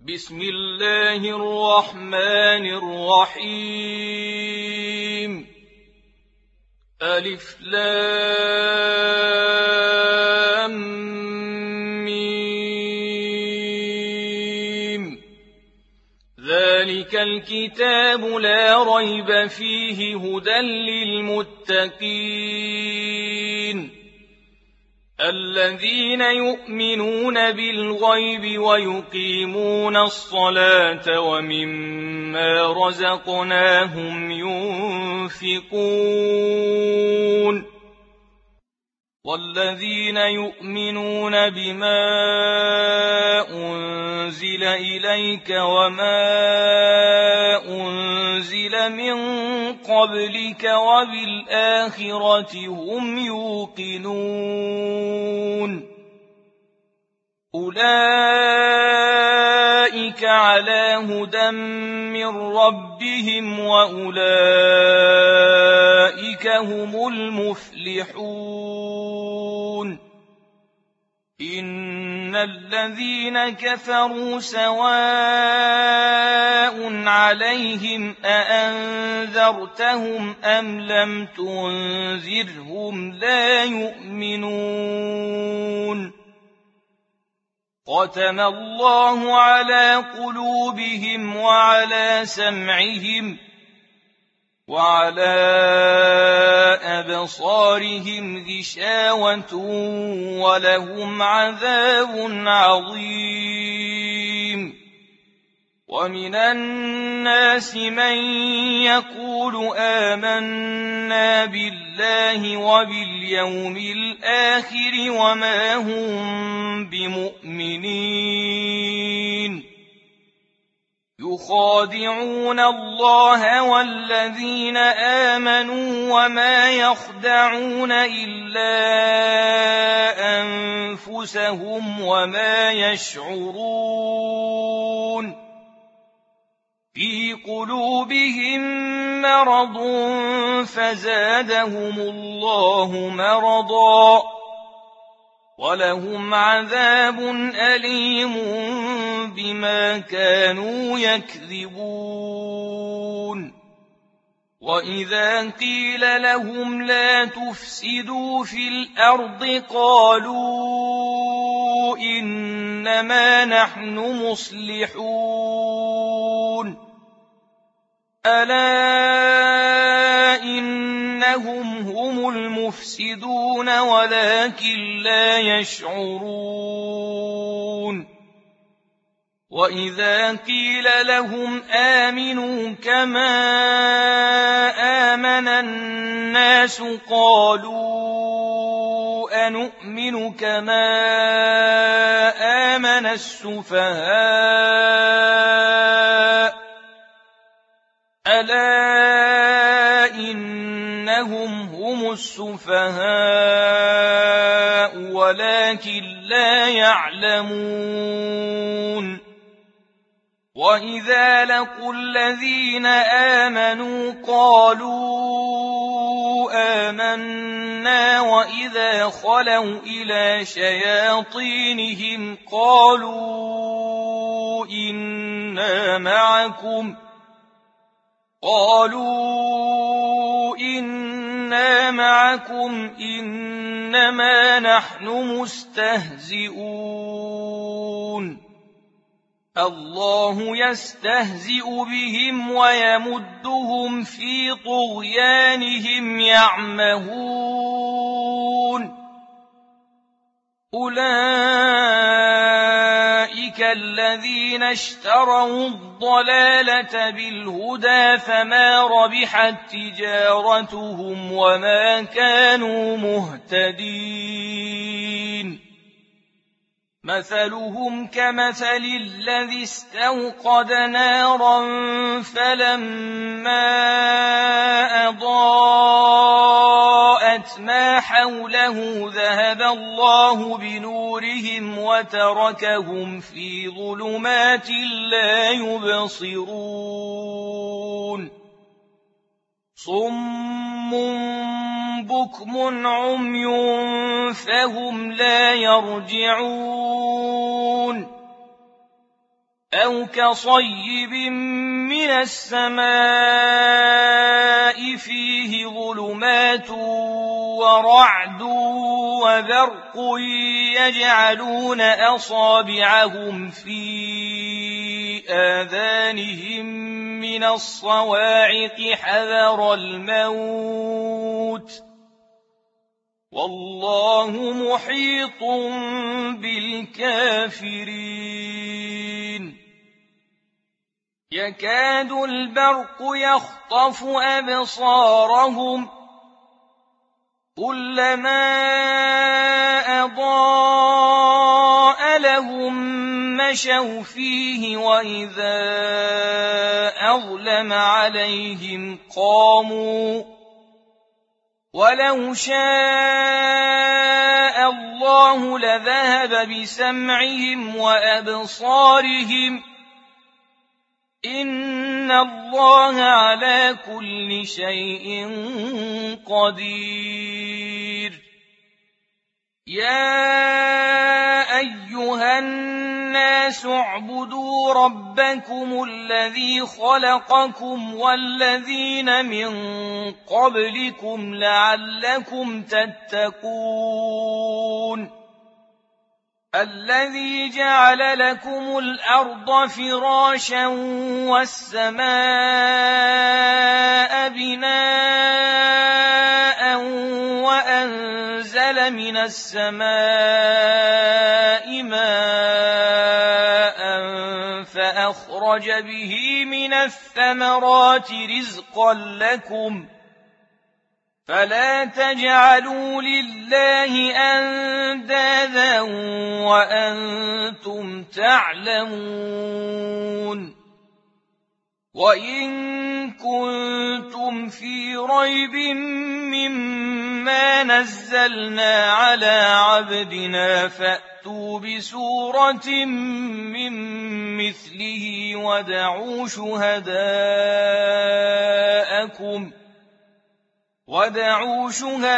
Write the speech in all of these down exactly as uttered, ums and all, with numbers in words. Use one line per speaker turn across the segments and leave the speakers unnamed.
بسم الله الرحمن الرحيم ألف لام ميم ذلك الكتاب لا ريب فيه هدى للمتقين الذين يؤمنون بالغيب ويقيمون الصلاة ومما رزقناهم ينفقون والذين يؤمنون بما أنزل إليك وما أنزل من قبلك وبالآخرة هم يوقنون أولئك على هدى من ربهم وأولئك هم المفلحون إن الذين كفروا سواء عليهم أأنذرتهم أم لم تنذرهم لا يؤمنون ختم الله على قلوبهم وعلى سمعهم وعلى أبصارهم غشاوة ولهم عذاب عظيم ومن الناس من يقول آمنا بالله وباليوم الآخر وما هم بمؤمنين يخادعون الله والذين آمنوا وما يخدعون إلا أنفسهم وما يشعرون في قلوبهم مرض فزادهم الله مرضا ولهم عذاب أليم بما كانوا يكذبون وإذا قيل لهم لا تفسدوا في الأرض قالوا إنما نحن مصلحون ألا إنهم هم المفسدون ولكن لا يشعرون وإذا قيل لهم آمنوا كما آمن الناس قالوا أنؤمن كما آمن السفهاء ألا إنهم هم السفهاء ولكن لا يعلمون وإذا لقوا الذين آمنوا قالوا آمنا وإذا خلوا إلى شياطينهم قالوا إنا معكم قالوا إنا معكم إنما نحن مستهزئون الله يستهزئ بهم ويمدهم في طغيانهم يعمهون أولئك الذين اشتروا الضلالة بالهدى فما ربحت تجارتهم وما كانوا مهتدين مثلهم كمثل الذي استوقد نارا فلما أضاءت ما حوله ذهب الله بنورهم وتركهم في ظلمات لا يبصرون صم بكم عمي فهم لا يرجعون أو كصيب من السماء فيه ظلمات ورعد وبرق يجعلون أصابعهم في آذانهم من الصواعق حذر الموت والله محيط بالكافرين يكاد البرق يخطف أبصارهم كلما أضاء لهم مشوا فيه وإذا أظلم عليهم قاموا ولو شاء الله لذهب بسمعهم وأبصارهم إن الله على كل شيء قدير يا أيها الناس اعبدوا ربكم الذي خلقكم والذين من قبلكم لعلكم تتقون الذي جعل لكم الأرض فراشا والسماء بناء وأنزل من السماء ماء فأخرج به من الثمرات رزقا لكم فلا تجعلوا لله أندادا وأنتم تعلمون وإن كنتم في ريب مما نزلنا على عبدنا فأتوا بسورة من مثله ودعوا شهداءكم ودعوا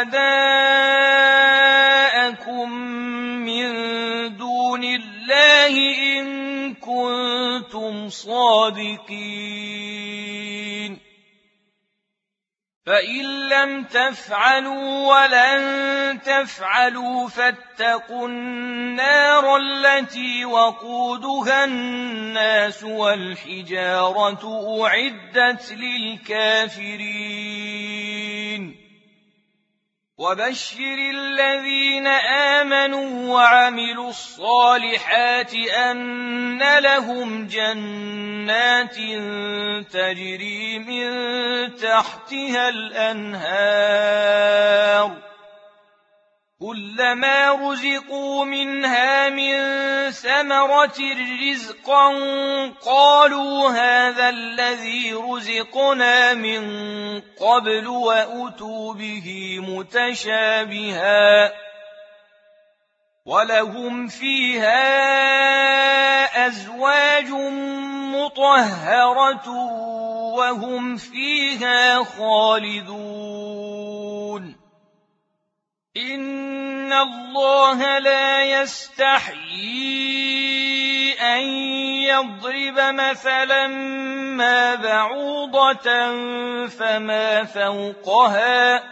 شهداءكم من دون الله إن كنتم صادقين فإن لم تفعلوا ولن تفعلوا فاتقوا النار التي وقودها الناس والحجارة أعدت للكافرين وبشر الذين آمنوا وعملوا الصالحات أن لهم جنات تجري من تحتها الأنهار كلما رزقوا منها من ثمرة رزقا قالوا هذا الذي رزقنا من قبل وأتوا به متشابها ولهم فيها أزواج مطهرة وهم فيها خالدون إن الله لا يستحيي أن يضرب مثلا ما بعوضة فما فوقها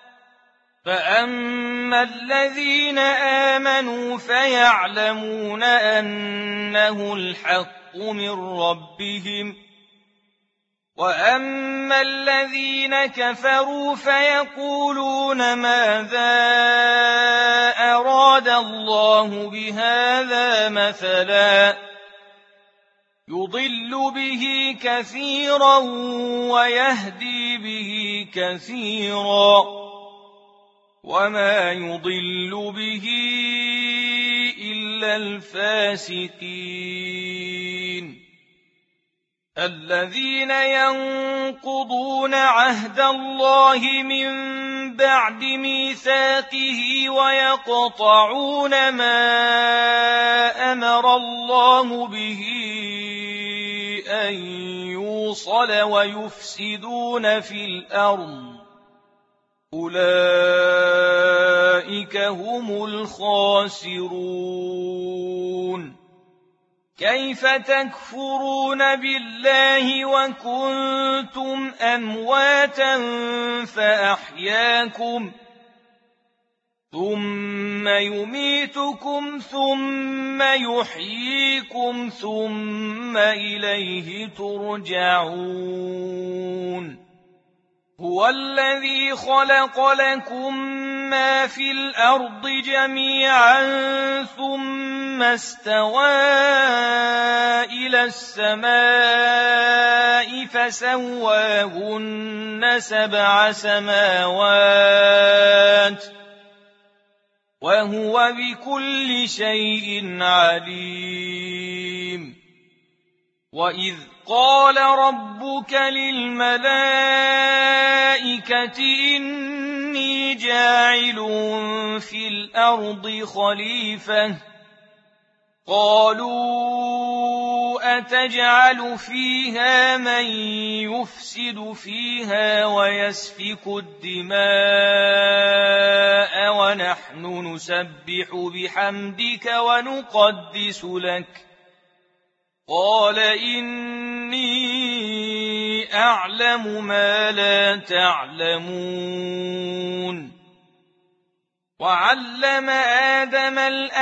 فأما الذين آمنوا فيعلمون أنه الحق من ربهم وأما الذين كفروا فيقولون ماذا أراد الله بهذا مثلا يضل به كثيرا ويهدي به كثيرا وما يضل به إلا الفاسقين الذين ينقضون عهد الله من بعد ميثاقه ويقطعون ما أمر الله به أن يوصل ويفسدون في الأرض أولئك هم الخاسرون كيف تكفرون بالله وكنتم أمواتا فأحياكم ثم يميتكم ثم يحييكم ثم إليه ترجعون هو الذي خلق لكم ما في الأرض جميعا ثم استوى إلى السماء فسواهن سبع سماوات وهو بكل شيء عليم وإذ قال ربك للملائكة إني جاعل في الأرض خليفة قالوا أتجعل فيها من يفسد فيها ويسفك الدماء ونحن نسبح بحمدك ونقدس لك قال إني أعلم ما لا تعلمون وعلم آدم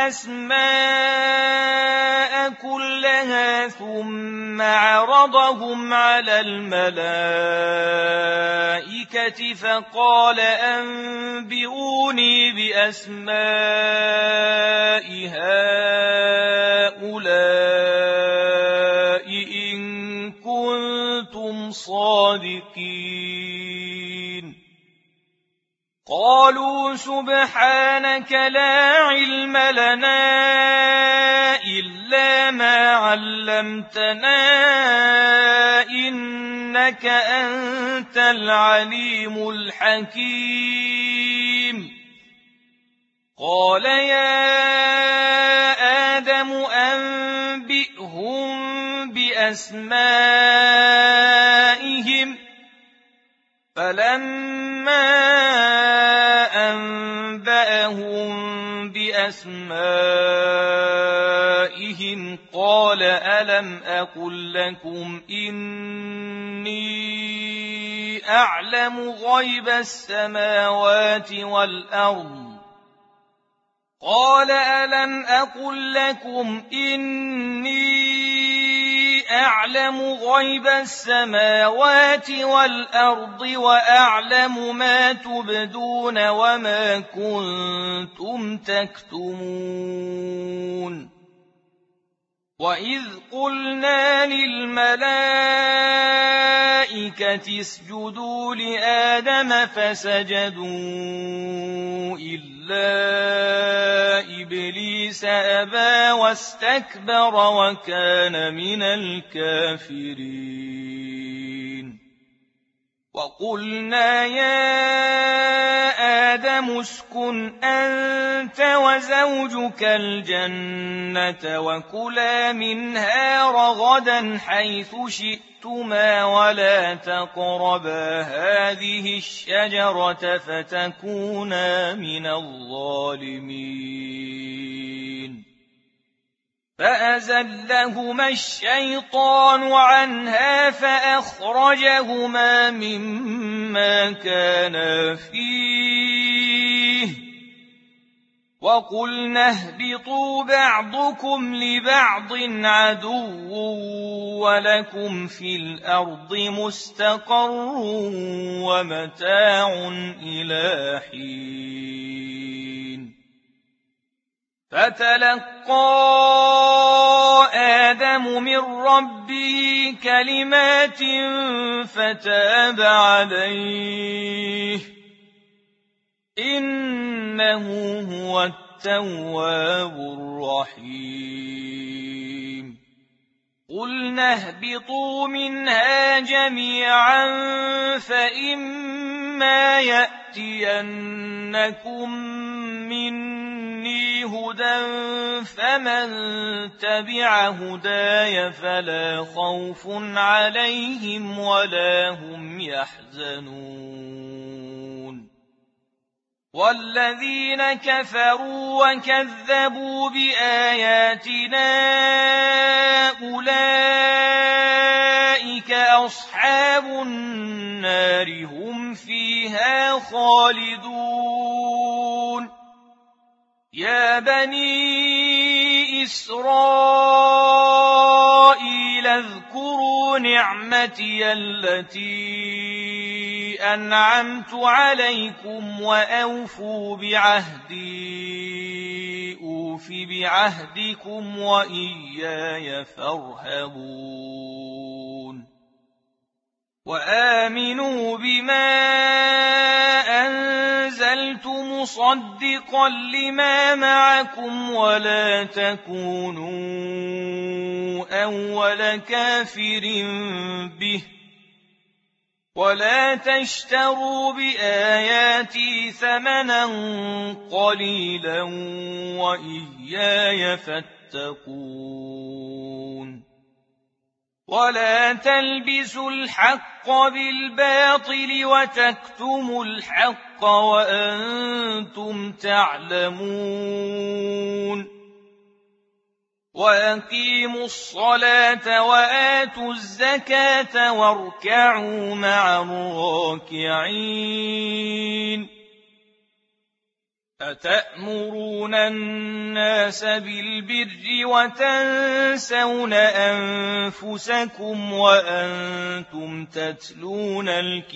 الأسماء كلها ثم عرضهم على الملائكة فقال أنبئوني بأسماء هؤلاء إن كنتم صادقين قالوا سبحانك لا علم لنا إلا ما علمتنا إنك أنت العليم الحكيم قال يا آدم أنبئهم بأسمائهم فلما أنبأهم بأسمائهم قال ألم أقل لكم إني أعلم غيب السماوات والأرض قال ألم أقل لكم إني أعلم غيب السماوات والأرض وأعلم ما تبدون وما كنتم تكتمون وإذ قلنا للملائكة اسجدوا لآدم فسجدوا إلا إبليس أبى واستكبر وكان من الكافرين وقلنا يا آدم اسكن أنت وزوجك الجنة وكلا منها رغدا حيث شئتما ولا تقربا هذه الشجرة فتكونا من الظالمين فأزلهما الشيطان عنها فأخرجهما مما كانا فيه وقلنا اهبطوا بعضكم لبعض عدو ولكم في الأرض مستقر ومتاع إلى حين فتلقى آدم من ربه كلمات فتاب عليه إنه هو التواب الرحيم قلنا اهبطوا منها جميعا فإما يأتينكم مني هدى فمن تبع هداي فلا خوف عليهم ولا هم يحزنون والذين كفروا وكذبوا بآياتنا أولئك أصحاب النار هم فيها خالدون يا بني إسرائيل اذكروا نعمتي التي أنعمت عليكم وأوفوا بعهدي أوف بعهدكم وإياي فارهبون وآمنوا بما أنزلت مصدقا لما معكم ولا تكونوا أول كافر به ولا تشتروا بآياتي ثمنا قليلا وإياي فاتقون ولا تلبسوا الحق بالباطل وتكتموا الحق وأنتم تعلمون وأقيموا الصلاة وآتوا الزكاة واركعوا مع الراكعين أتأمرون الناس بالبر وتنسون أنفسكم وأنتم تتلون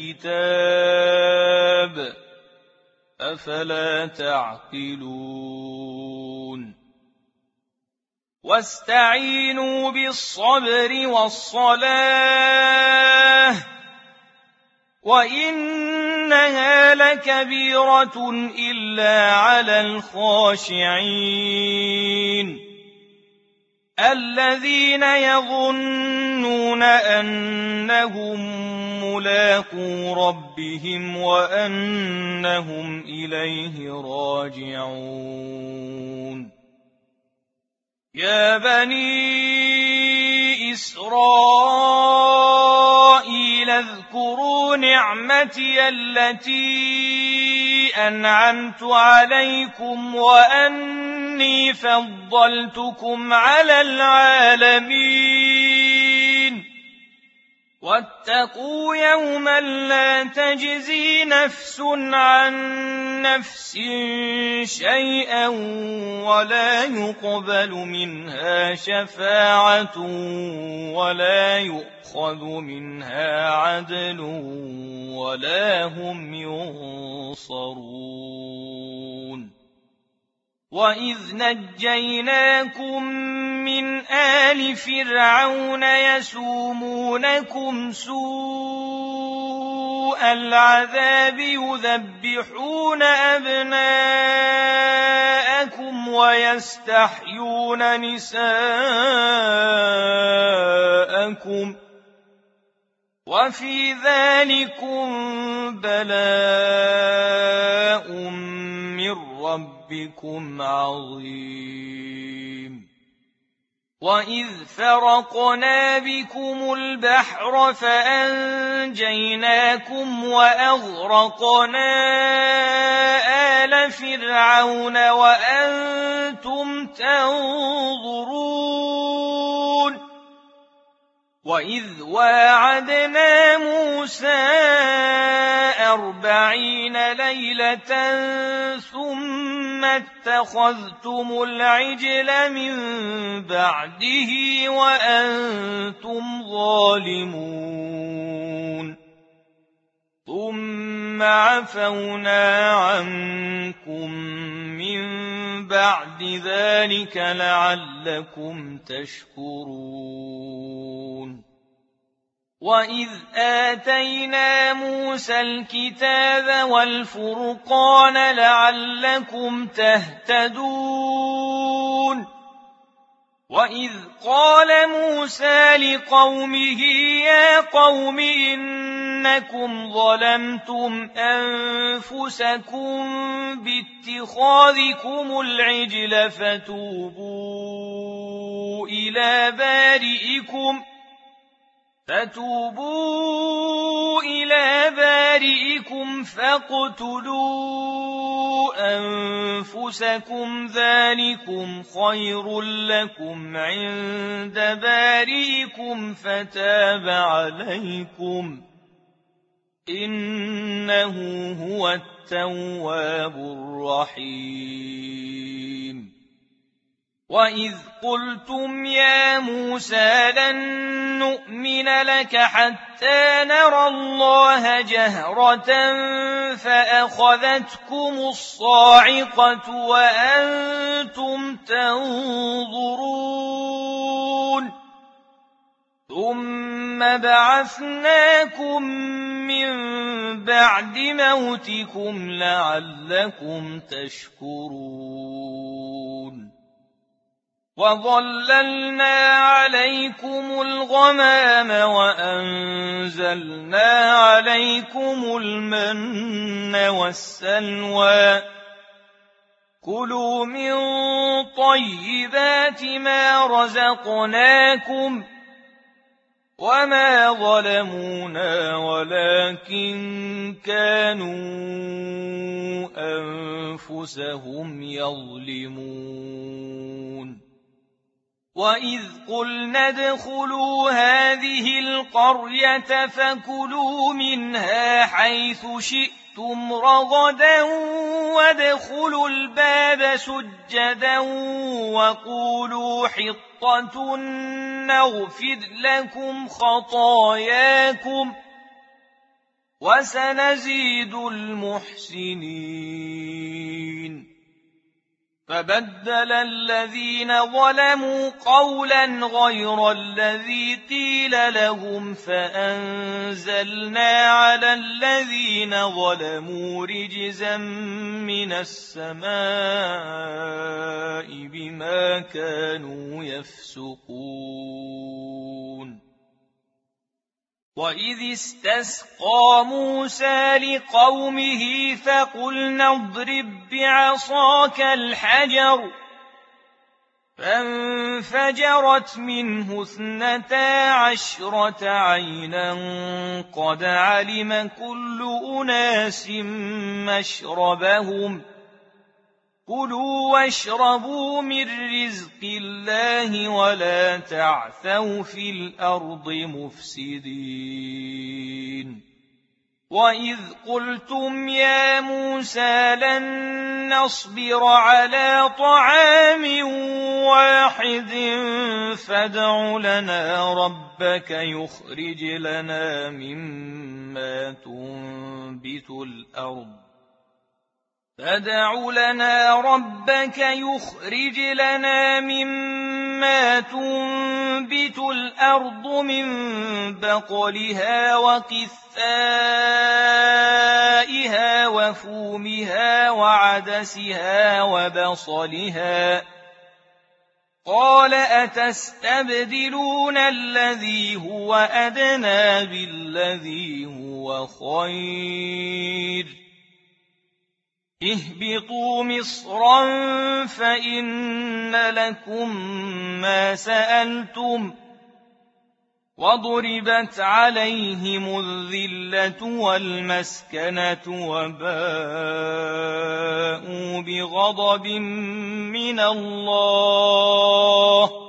الكتاب أفلا تعقلون واستعينوا بالصبر والصلاة وإنها لكبيرة إلا على الخاشعين الذين يظنون أنهم ملاقو ربهم وأنهم إليه راجعون يا بني إسرائيل اذكروا نعمتي التي أنعمت عليكم وأني فضلتكم على العالمين واتقوا يوما لا تجزي نفس عن نفس شيئا ولا يقبل منها شفاعة ولا يؤخذ منها عدل ولا هم ينصرون وإذ نجيناكم من آل فرعون يسومونكم سوء العذاب يذبحون أبناءكم ويستحيون نساءكم وفي ذلكم بلاء من ربكم عظيم وإذ فرقنا بكم البحر فأنجيناكم وأغرقنا آل فرعون وأنتم تنظرون وإذ واعدنا موسى أربعين ليلة ثم اتخذتم العجل من بعده وأنتم ظالمون ثم عفونا عنكم من بعد ذلك لعلكم تشكرون وإذ آتينا موسى الكتاب والفرقان لعلكم تهتدون وإذ قال موسى لقومه يا قوم إنكم ظلمتم أنفسكم باتخاذكم العجل فتوبوا إلى بارئكم فتوبوا إلى بارئكم فاقتلوا أنفسكم ذلكم خير لكم عند بارئكم فتاب عليكم إنه هو التواب الرحيم وإذ قلتم يا موسى لن نؤمن لك حتى نرى الله جهرة فأخذتكم الصاعقة وأنتم تنظرون ثم بعثناكم من بعد موتكم لعلكم تشكرون وظللنا عليكم الغمام وأنزلنا عليكم المن والسلوى كلوا من طيبات ما رزقناكم وما ظلمونا ولكن كانوا أنفسهم يظلمون وإذ قلنا ادخلوا هذه القرية فكلوا منها حيث شئتم رغدا وادخلوا الباب سجدا وقولوا حطة نغفر لكم خطاياكم وسنزيد المحسنين فبدل الذين ظلموا قولا غير الذي قيل لهم فأنزلنا على الذين ظلموا رجزا من السماء بما كانوا يفسقون وإذ استسقى موسى لقومه فقلنا اضرب بعصاك الحجر فانفجرت منه اثنتا عشرة عينا قد علم كل أناس مشربهم كلوا واشربوا من رزق الله ولا تعثوا في الأرض مفسدين وإذ قلتم يا موسى لن نصبر على طعام واحد فادع لنا ربك يخرج لنا مما تنبت الأرض فادع لنا ربك يخرج لنا مما تنبت الأرض من بقلها وقثائها وفومها وعدسها وبصلها قال أتستبدلون الذي هو أدنى بالذي هو خير اهبطوا مصرا فإن لكم ما سألتم وضربت عليهم الذلة والمسكنة وباءوا بغضب من الله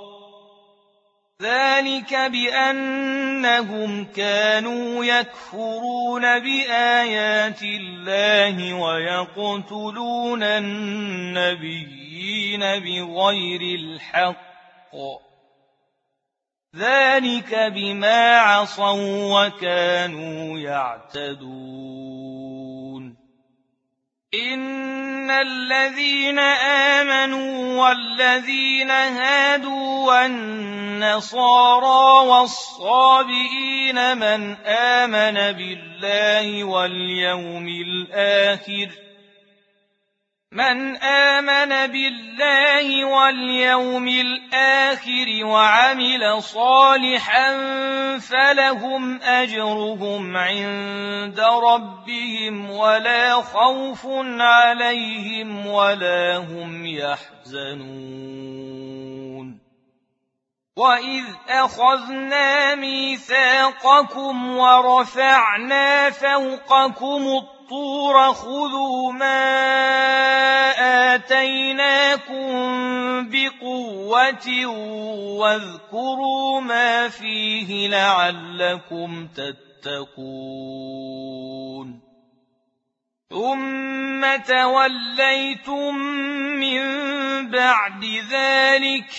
ذلك بأنهم كانوا يكفرون بآيات الله ويقتلون النبيين بغير الحق ذلك بما عصوا وكانوا يعتدون إن الذين آمنوا والذين هادوا والنصارى والصابئين من آمن بالله واليوم الآخر من آمن بالله واليوم الآخر وعمل صالحا فلهم أجرهم عند ربهم ولا خوف عليهم ولا هم يحزنون وَإِذْ أَخَذْنَا مِيثَاقَكُمْ وَرَفَعْنَا فَوْقَكُمُ الطُّورَ خُذُوا مَا آتَيْنَاكُمْ بِقُوَّةٍ وَاذْكُرُوا مَا فِيهِ لَعَلَّكُمْ تَتَّقُونَ ثُمَّ تَوَلَّيْتُم مِّن بَعْدِ ذَلِكَ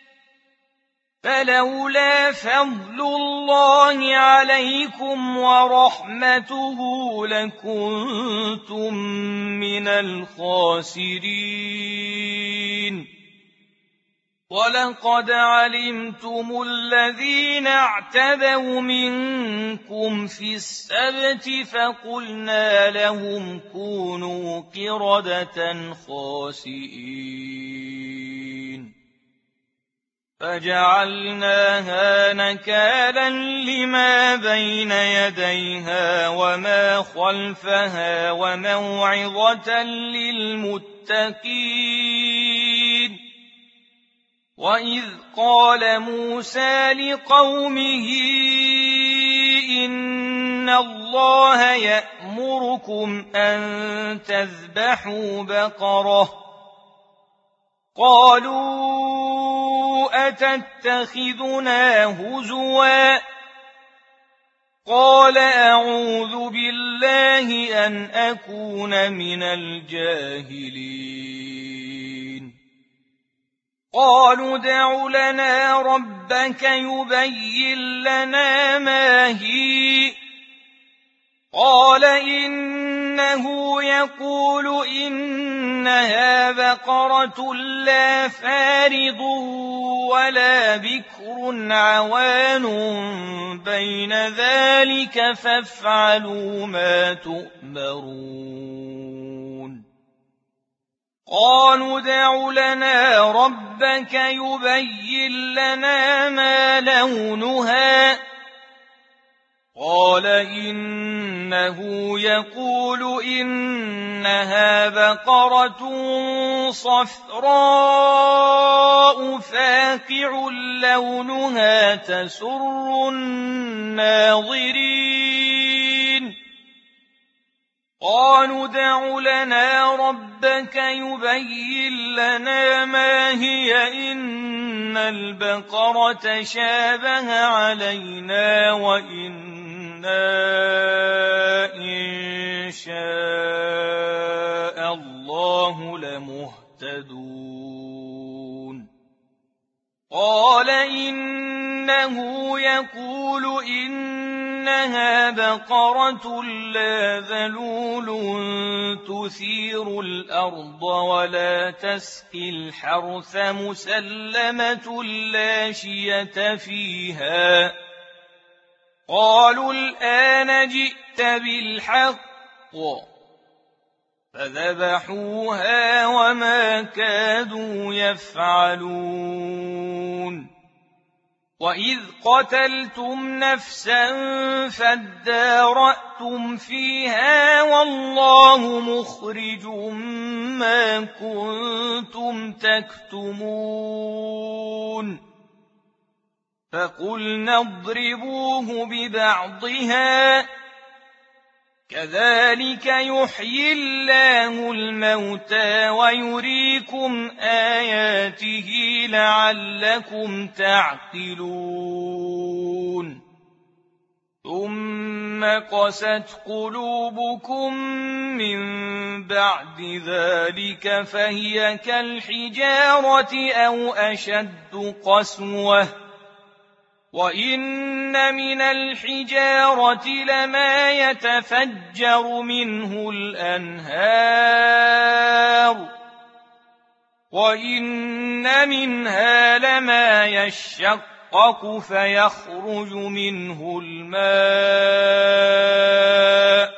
فَلَوْلَا فَضْلُ اللَّهِ عَلَيْكُمْ وَرَحْمَتُهُ لَكُنتُم مِّنَ الْخَاسِرِينَ وَلَقَدْ عَلِمْتُمُ الَّذِينَ اعْتَدَوْا مِنكُمْ فِي السَّبْتِ فَقُلْنَا لَهُمْ كُونُوا قِرَدَةً خَاسِئِينَ فَجَعَلْنَاهَا نَكَالًا لِمَا بَيْنَ يَدَيْهَا وَمَا خَلْفَهَا وَمَوْعِظَةً لِلْمُتَّقِينَ وَإِذْ قَالَ مُوسَىٰ لِقَوْمِهِ إِنَّ اللَّهَ يَأْمُرُكُمْ أَن تَذْبَحُوا بَقَرَةً قَالُوا أَتَتَّخِذُنَا هُزُوًا قَالَ أَعُوذُ بِاللَّهِ أَنْ أَكُونَ مِنَ الْجَاهِلِينَ قَالُوا ادْعُ لَنَا رَبَّكَ يُبَيِّن لَّنَا مَا هِيَ قَالَ إِنَّهُ يَقُولُ إِنَّهَا بَقَرَةٌ لَّا فَارِضٌ وَلَا بِكْرٌ عَوَانٌ بَيْنَ ذَلِكَ فَافْعَلُوا مَا تُؤْمَرُونَ قَالُوا ادْعُ لَنَا رَبَّكَ يُبَيِّن لَّنَا مَا لَوْنُهَا قَالَ إِنَّهُ يَقُولُ إِنَّهَا بَقَرَةٌ صَفْرَاءُ فَاقِعٌ لَّوْنُهَا تَسُرُّ النَّاظِرِينَ قَالُوا ادْعُ لَنَا رَبَّكَ يُبَيِّن لَّنَا مَا هِيَ إِنَّ الْبَقَرَةَ شَابَهَ عَلَيْنَا وَإِنَّا إِن شَاءَ اللَّهُ لَمُهْتَدُونَ قَالَ إِنَّهُ يَقُولُ إِنَّهَا بَقَرَةٌ لَّا ذَلُولٌ تُثِيرُ الْأَرْضَ وَلَا تَسْقِي الْحَرْثَ مُسَلَّمَةٌ لَّا شِيَةَ فِيهَا قَالُوا الْآنَ جِئْتَ بِالْحَقِّ فَذَبَحُوهَا وَمَا كَادُوا يَفْعَلُونَ وَإِذْ قَتَلْتُمْ نَفْسًا فَادَّارَأْتُمْ فِيهَا وَاللَّهُ مُخْرِجٌ مَّا كُنتُمْ تَكْتُمُونَ فَقُلْنَا اضْرِبُوهُ بِبَعْضِهَا كَذَٰلِكَ يُحْيِي اللَّهُ الْمَوْتَىٰ وَيُرِيكُمْ آيَاتِهِ لَعَلَّكُمْ تَعْقِلُونَ ثُمَّ قَسَتْ قُلُوبُكُم مِّن بَعْدِ ذَٰلِكَ فَهِيَ كَالْحِجَارَةِ أَوْ أَشَدُّ قَسْوَةً وَإِنَّ مِنَ الْحِجَارَةِ لَمَا يَتَفَجَّرُ مِنْهُ الْأَنْهَارُ وَإِنَّ مِنْهَا لَمَا يَشَّقَّقُ فَيَخْرُجُ مِنْهُ الْمَاءُ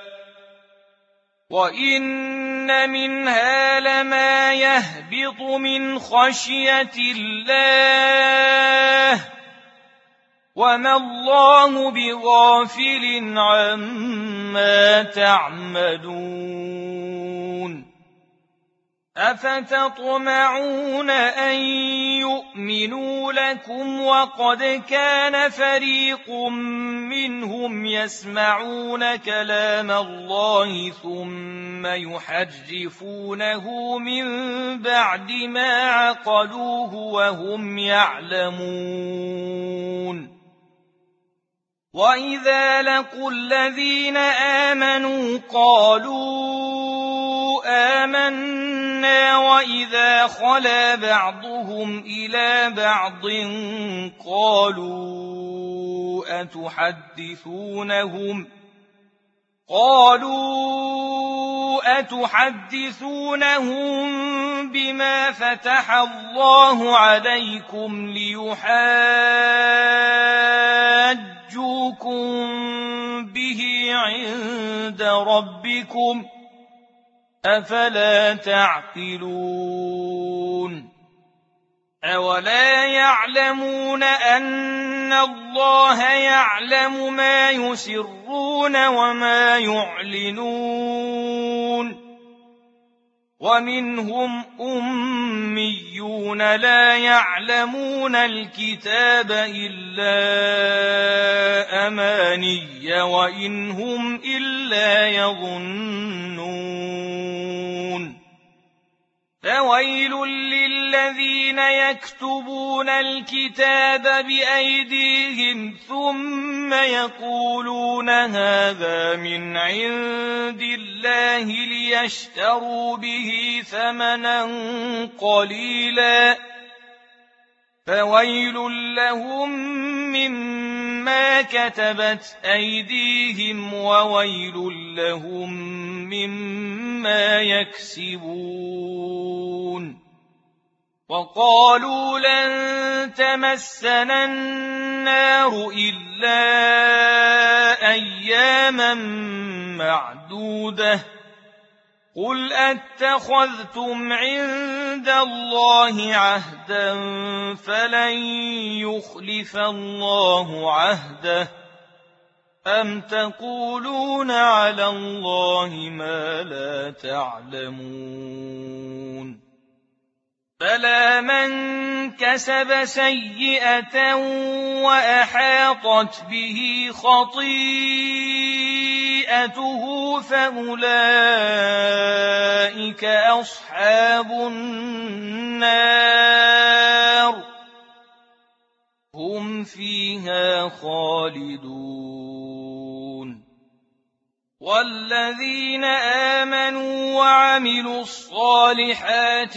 وَإِنَّ مِنْهَا لَمَا يَهْبِطُ مِنْ خَشْيَةِ اللَّهِ وَمَا اللَّهُ بِغَافِلٍ عَمَّا تَعْمَلُونَ أفتطمعون أن يؤمنوا لكم وقد كان فريق منهم يسمعون كلام الله ثم يحرفونه من بعد ما عقلوه وهم يعلمون وإذا لقوا الذين آمنوا قالوا آمنا وإذا خلا بعضهم إلى بعض قالوا أتحدثونهم قالوا أتحدثونهم بما فتح الله عليكم ليحاجوكم به عند ربكم أفلا تعقلون أولا يعلمون أن الله يعلم ما يسرون وما يعلنون ومنهم أميون لا يعلمون الكتاب إلا أماني وإن هم إلا يظنون فويل للذين يكتبون الكتاب بأيديهم ثم يقولون هذا من عند الله ليشتروا به ثمنا قليلا فويل لهم مما كتبت أيديهم وويل لهم مما يكسبون وقالوا لن تمسنا النار إلا أياما معدودة قل أتخذتم عند الله عهدا فلن يخلف الله عهده أم تقولون على الله ما لا تعلمون فلا من كسب سيئة وأحاطت به خطيئته فأولئك أصحاب النار هم فيها خالدون والذين آمنوا وعملوا الصالحات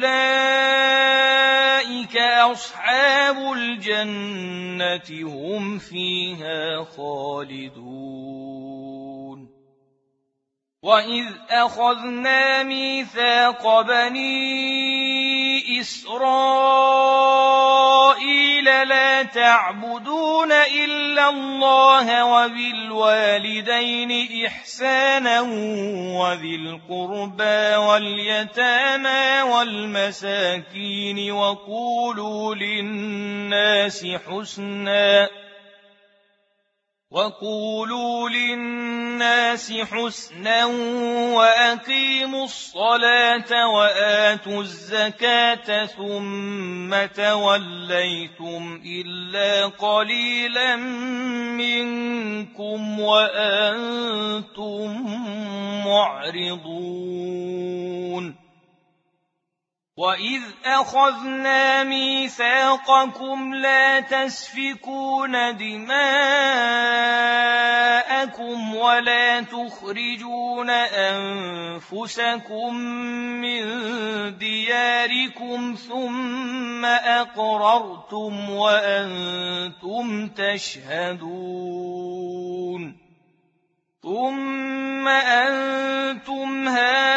أولئك أصحاب الجنة هم فيها خالدون وإذ أخذنا ميثاق بني إسرائيل لا تعبدون إلا الله وبالوالدين إحسانا وذي القربى واليتامى والمساكين وقولوا للناس حسنا وقولوا للناس حسنا وأقيموا الصلاة وآتوا الزكاة ثم توليتم إلا قليلا منكم وأنتم معرضون وإذ أخذنا ميثاقكم لا تسفكون دماءكم ولا تخرجون أنفسكم من دياركم ثم أقررتم وأنتم تشهدون ثم أنتم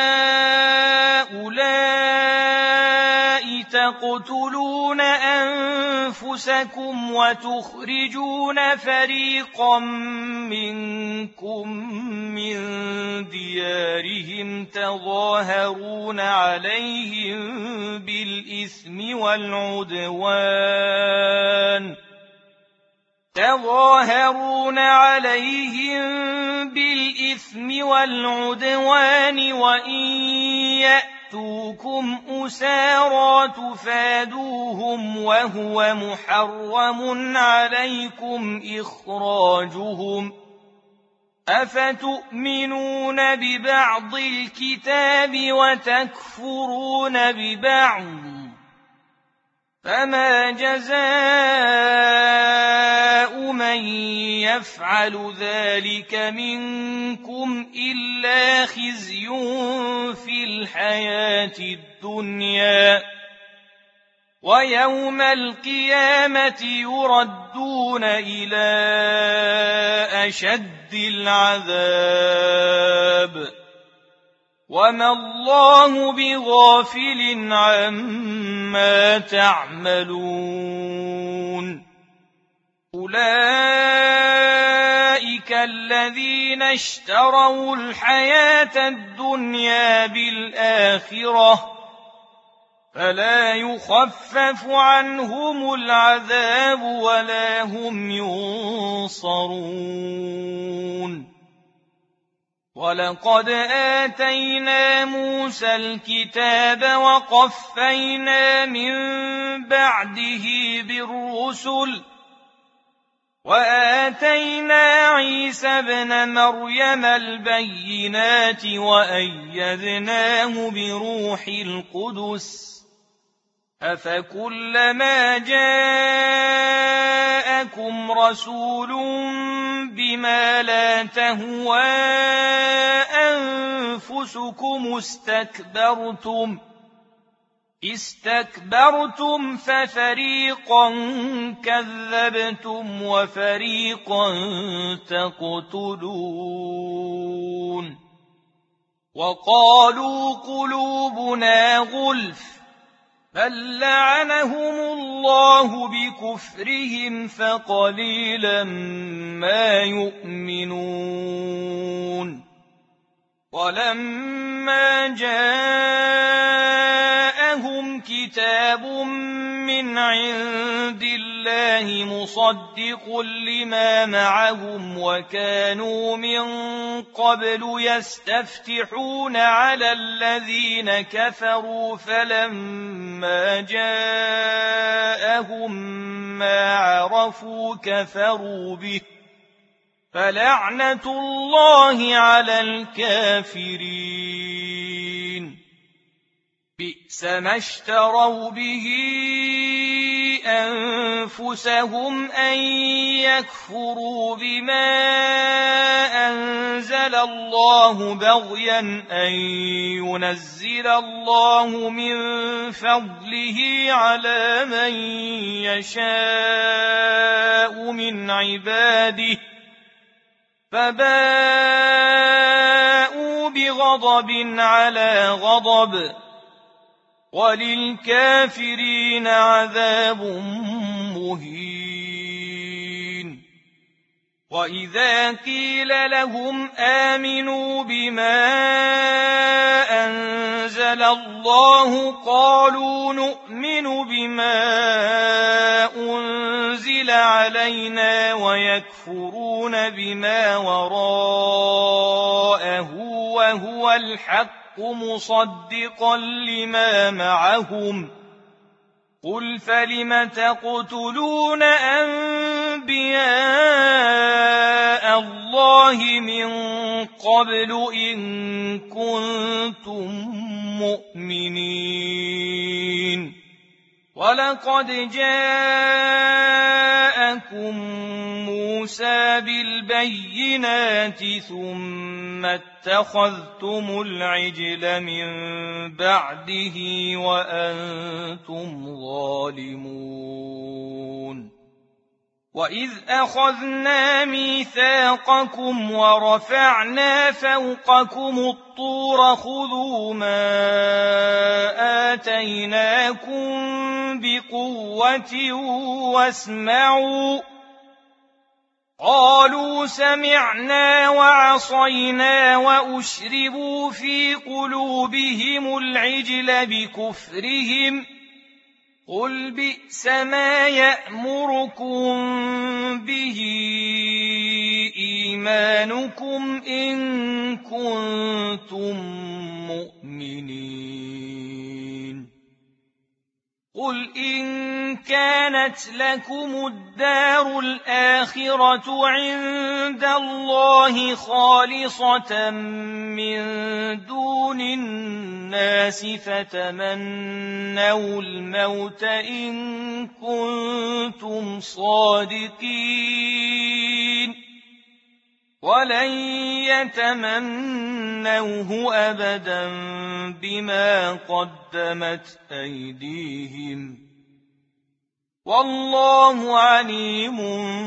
هؤلاء تقتلون أنفسكم وتخرجون فريقا منكم من ديارهم تظاهرون عليهم بالإثم والعدوان تظاهرون عليهم بالإثم والعدوان وإن يأتوكم أسارى تفادوهم وهو محرم عليكم إخراجهم أفتؤمنون ببعض الكتاب وتكفرون ببعض فما جزاء من يفعل ذلك منكم إلا خزي في الحياة الدنيا ويوم القيامة يردون إلى أشد العذاب وما الله بغافل عما تعملون أولئك الذين اشتروا الحياة الدنيا بالآخرة فلا يخفف عنهم العذاب ولا هم ينصرون ولقد آتينا موسى الكتاب وقفينا من بعده بالرسل وآتينا عيسى ابن مريم البينات وأيدناه بروح القدس أفكلما جاءكم رسول بما لا تهوى أنفسكم استكبرتم استكبرتم ففريقا كذبتم وفريقا تقتلون وقالوا قلوبنا غلف بل لعنهم الله بكفرهم فقليلا ما يؤمنون ولما جاءهم كتاب من عند الله مصدق لما معهم وكانوا من قبل يستفتحون على الذين كفروا فلما جاءهم ما عرفوا كفروا به فلعنة الله على الكافرين بئس ما اشتروا به أنفسهم أن يكفروا بما أنزل الله بغيا أن ينزل الله من فضله على من يشاء من عباده فباءوا بغضب على غضب وللكافرين عذاب مهين وإذا قيل لهم آمنوا بما أنزل الله قالوا نؤمن بما أنزل علينا ويكفرون بما وراءه وهو الحق مصدقا لما معهم قل فلم تقتلون أنبياء الله من قبل إن كنتم مؤمنين ولقد جاءكم موسى بالبينات ثم اتخذتم العجل من بعده وأنتم ظالمون وإذ أخذنا ميثاقكم ورفعنا فوقكم الطور خذوا ما آتيناكم بقوة واسمعوا قالوا سمعنا وعصينا وأشربوا في قلوبهم العجل بكفرهم قل بئس ما يأمركم به إيمانكم إن كنتم مؤمنين وكانت لكم الدار الآخرة عند الله خالصة من دون الناس فتمنوا الموت إن كنتم صادقين ولن يتمنوه أبدا بما قدمت أيديهم والله عليم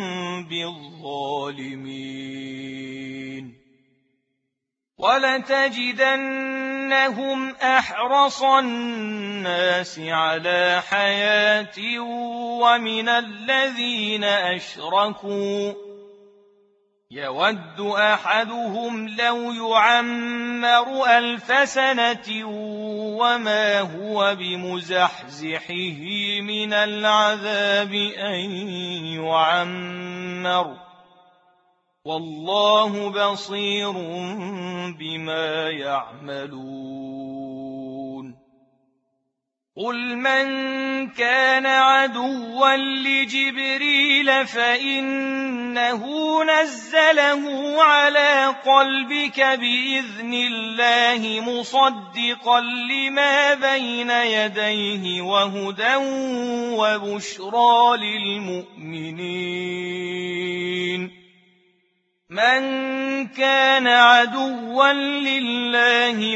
بالظالمين ولتجدنهم أحرص الناس على حياة ومن الذين أشركوا يود أحدهم لو يعمر ألف سنة وما هو بمزحزحه من العذاب أن يعمر والله بصير بما يعملون قل من كان عدوا لجبريل فإنه نزله على قلبك بإذن الله مصدقا لما بين يديه وهدى وبشرى للمؤمنين من كان عدوا لله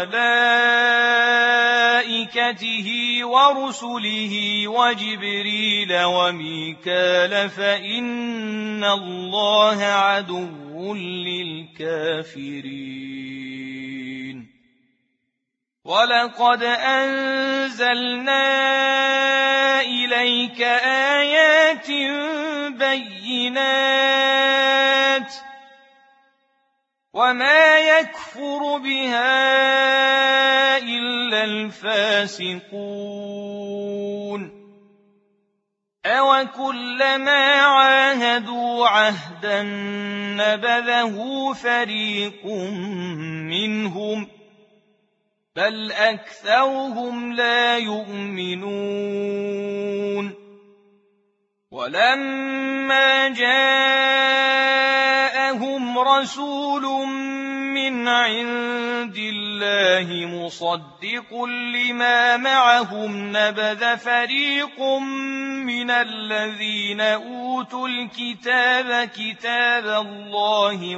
وملائكته ورسله وجبريل وميكال فإن الله عدو للكافرين ولقد أنزلنا إليك آيات بينات وما يكفر بها إلا الفاسقون أوكلما عاهدوا عهدا نبذه فريق منهم بل أكثرهم لا يؤمنون ولما جاءهم رسول من عند الله مصدق لما معهم نبذ فريق من الذين أوتوا الكتاب كتاب الله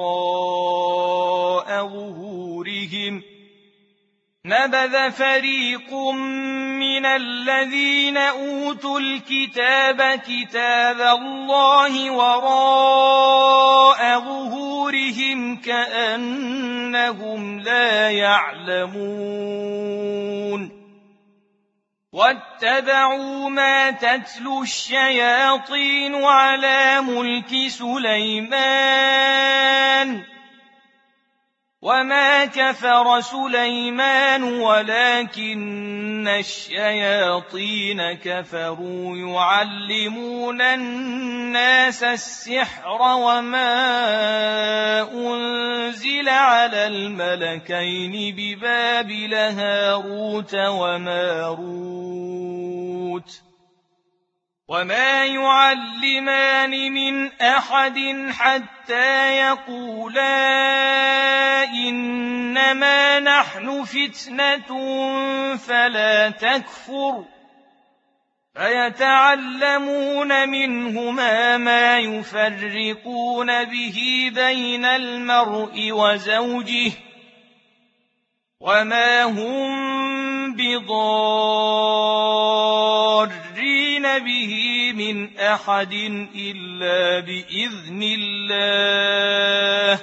وراء ظهورهم نبذ فريق من الذين أوتوا الكتاب كتاب الله وراء ظهورهم كأنهم لا يعلمون واتبعوا ما تتلو الشياطين على ملك سليمان وما كفر سليمان ولكن الشياطين كفروا يعلمون الناس السحر وما أنزل على الملكين ببابل هاروت وماروت وما يعلمان من أحد حتى يقولا إنما نحن فتنة فلا تكفر فيتعلمون منهما ما يفرقون به بين المرء وزوجه وما هم بضارين به من أحد إلا بإذن الله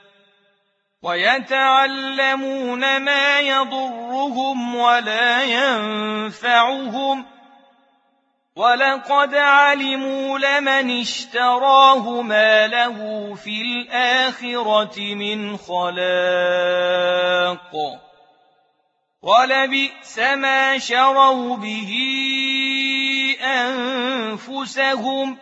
ويتعلمون ما يضرهم ولا ينفعهم ولقد علموا لمن اشتراه ما له في الآخرة من خلاق ولبئس ما شروا به أنفسهم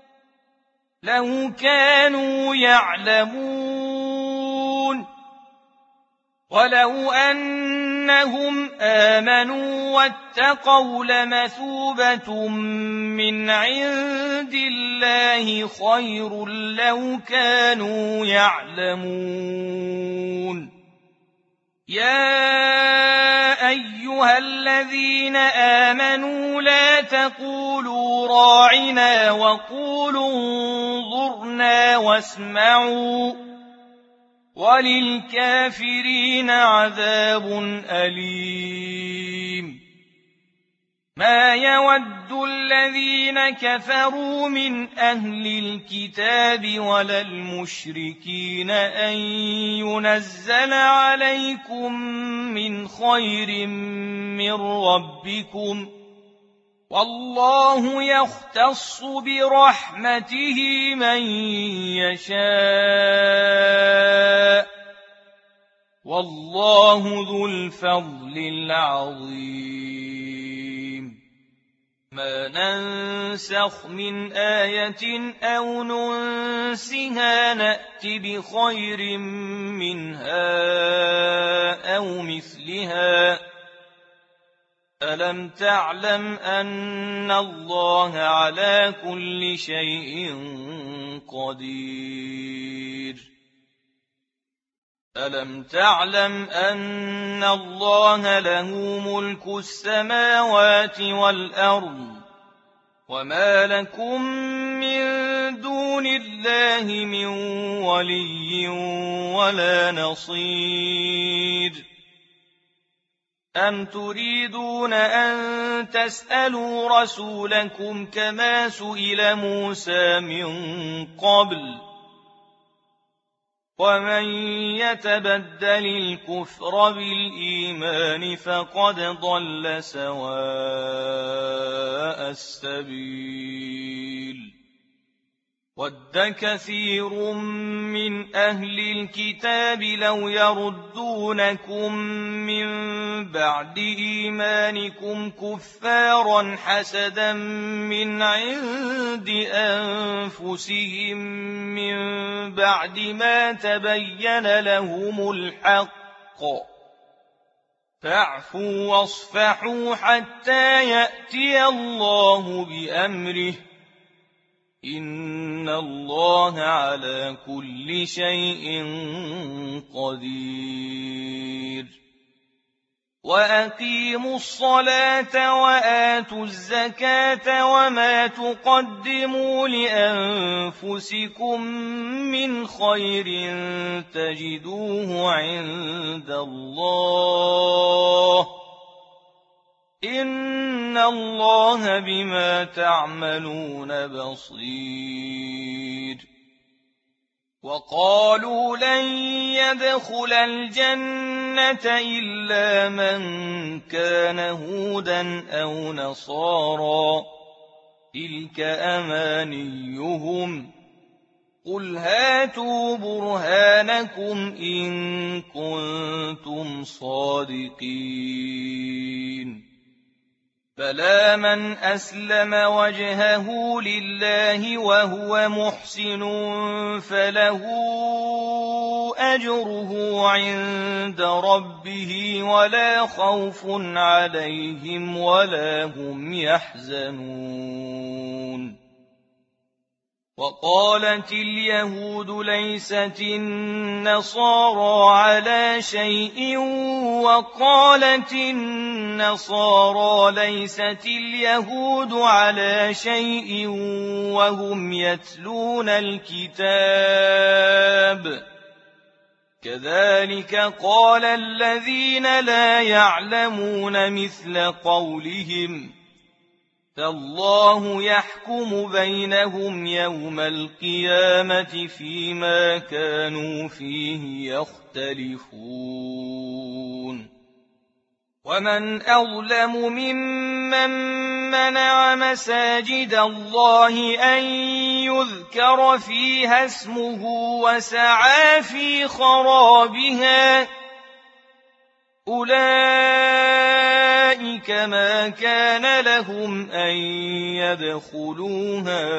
لو كانوا يعلمون ولو أن إنهم آمنوا واتقوا لمثوبة من عند الله خير لو كانوا يعلمون يا أيها الذين آمنوا لا تقولوا راعنا وقولوا انظرنا واسمعوا وللكافرين عذاب أليم ما يود الذين كفروا من أهل الكتاب ولا المشركين أن ينزل عليكم من خير من ربكم والله يختص برحمته من يشاء والله ذو الفضل العظيم ما ننسخ من آية أو ننسها نأت بخير منها أو مثلها ألم تعلم أن الله على كل شيء قدير ألم تعلم أن الله له ملك السماوات والأرض وما لكم من دون الله من ولي ولا نصير أم تريدون أن تسألوا رسولكم كما سئل موسى من قبل ومن يتبدل الكفر بالإيمان فقد ضل سواء السبيل ود كثير من أهل الكتاب لو يردونكم من بعد إيمانكم كفارا حسدا من عند أنفسهم من بعد ما تبين لهم الحق فاعفوا واصفحوا حتى يأتي الله بأمره إن الله على كل شيء قدير وأقيموا الصلاة وآتوا الزكاة وما تقدموا لأنفسكم من خير تجدوه عند الله إن الله بما تعملون بصير وقالوا لن يدخل الجنة إلا من كان هودا أو نصارى تلك أمانيهم قل هاتوا برهانكم إن كنتم صادقين بلى من أسلم وجهه لله وهو محسن فله أجره عند ربه ولا خوف عليهم ولا هم يحزنون وقالت اليهود ليست النصارى على شيء وقالت النصارى ليست اليهود على شيء وهم يتلون الكتاب كذلك قال الذين لا يعلمون مثل قولهم فالله يحكم بينهم يوم القيامة فيما كانوا فيه يختلفون ومن أظلم ممن منع مساجد الله أن يذكر فيها اسمه وسعى في خرابها أولئك ما كان لهم أن يدخلوها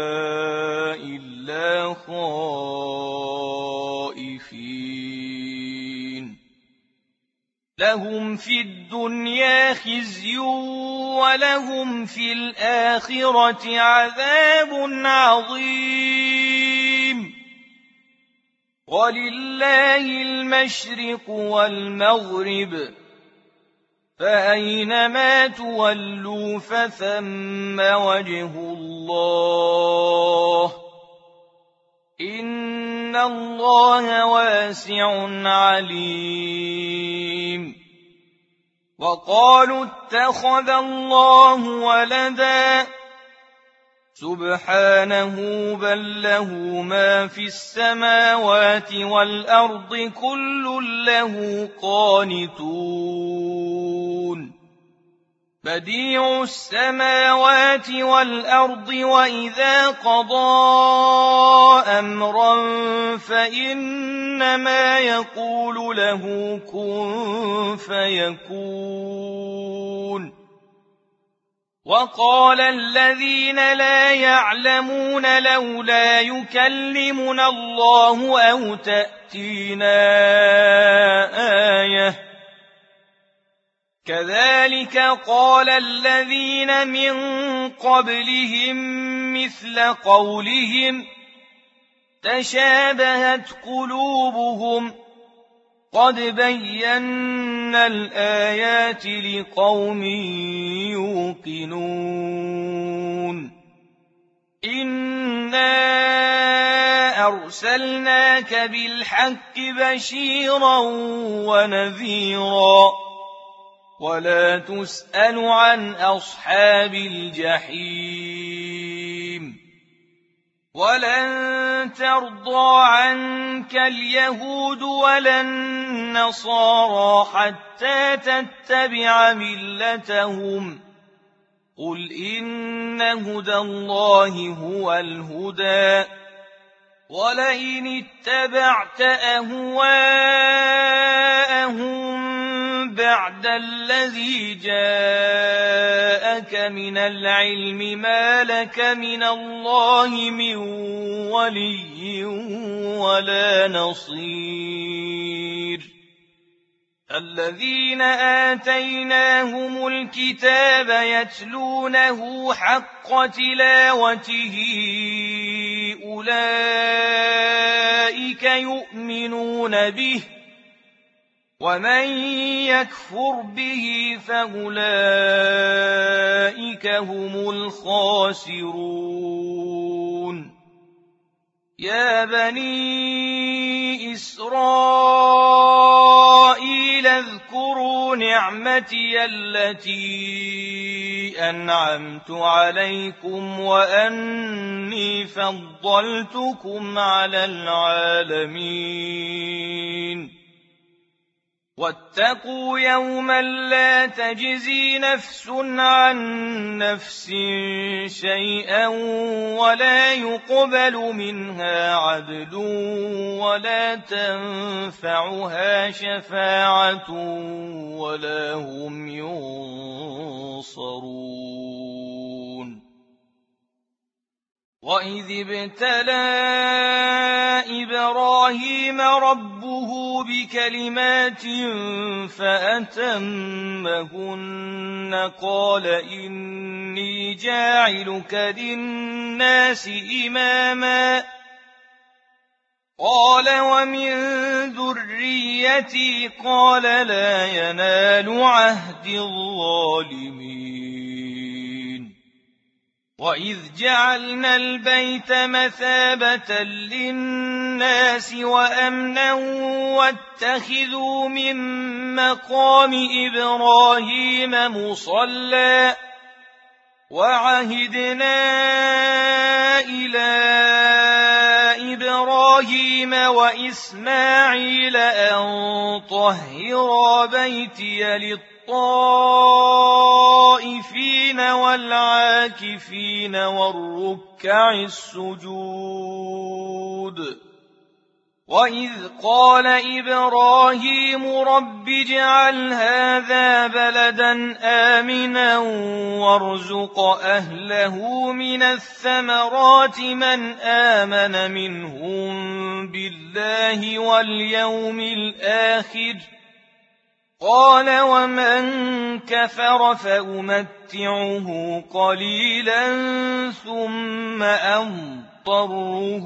إلا خائفين لهم في الدنيا خزي ولهم في الآخرة عذاب عظيم ولله المشرق والمغرب فأينما تولوا فثم وجه الله إن الله واسع عليم وقالوا اتخذ الله ولدا سبحانه بل له ما في السماوات والأرض كل له قانتون بديع السماوات والأرض وإذا قضى أمرا فإنما يقول له كن فيكون وقال الذين لا يعلمون لولا يكلمنا الله أو تأتينا آية كذلك قال الذين من قبلهم مثل قولهم تشابهت قلوبهم قد بينا الآيات لقوم يوقنون إنا أرسلناك بالحق بشيرا ونذيرا ولا تسأل عن أصحاب الجحيم ولن ترضى عنك اليهود ولا النصارى حتى تتبع ملتهم قل إن هدى الله هو الهدى ولئن اتبعت أهواءهم بعد الذي جاءك من العلم ما لك من الله من ولي ولا نصير الذين آتيناهم الكتاب يتلونه حق تلاوته أولئك يؤمنون به ومن يكفر به فأولئك هم الخاسرون يا بني إسرائيل اذكروا نعمتي التي أنعمت عليكم وأني فضلتكم على العالمين واتقوا يوما لا تجزي نفس عن نفس شيئا ولا يقبل منها عدل ولا تنفعها شفاعة ولا هم ينصرون وإذ ابتلى إبراهيم ربه بكلمات فأتمهن قال إني جاعلك للناس إماما قال ومن ذريتي قال لا ينال عهد الظالمين وإذ جعلنا البيت مثابة للناس وأمنا واتخذوا من مقام إبراهيم مصلى وعهدنا إلى إبراهيم وإسماعيل أن طهرا بيتي للطائفين والعاكفين والركع السجود وإذ قال إبراهيم رب اجعل هذا بلدا آمنا وارزق أهله من الثمرات من آمن منهم بالله واليوم الآخر قال ومن كفر فأمتعه قليلا ثم أضطره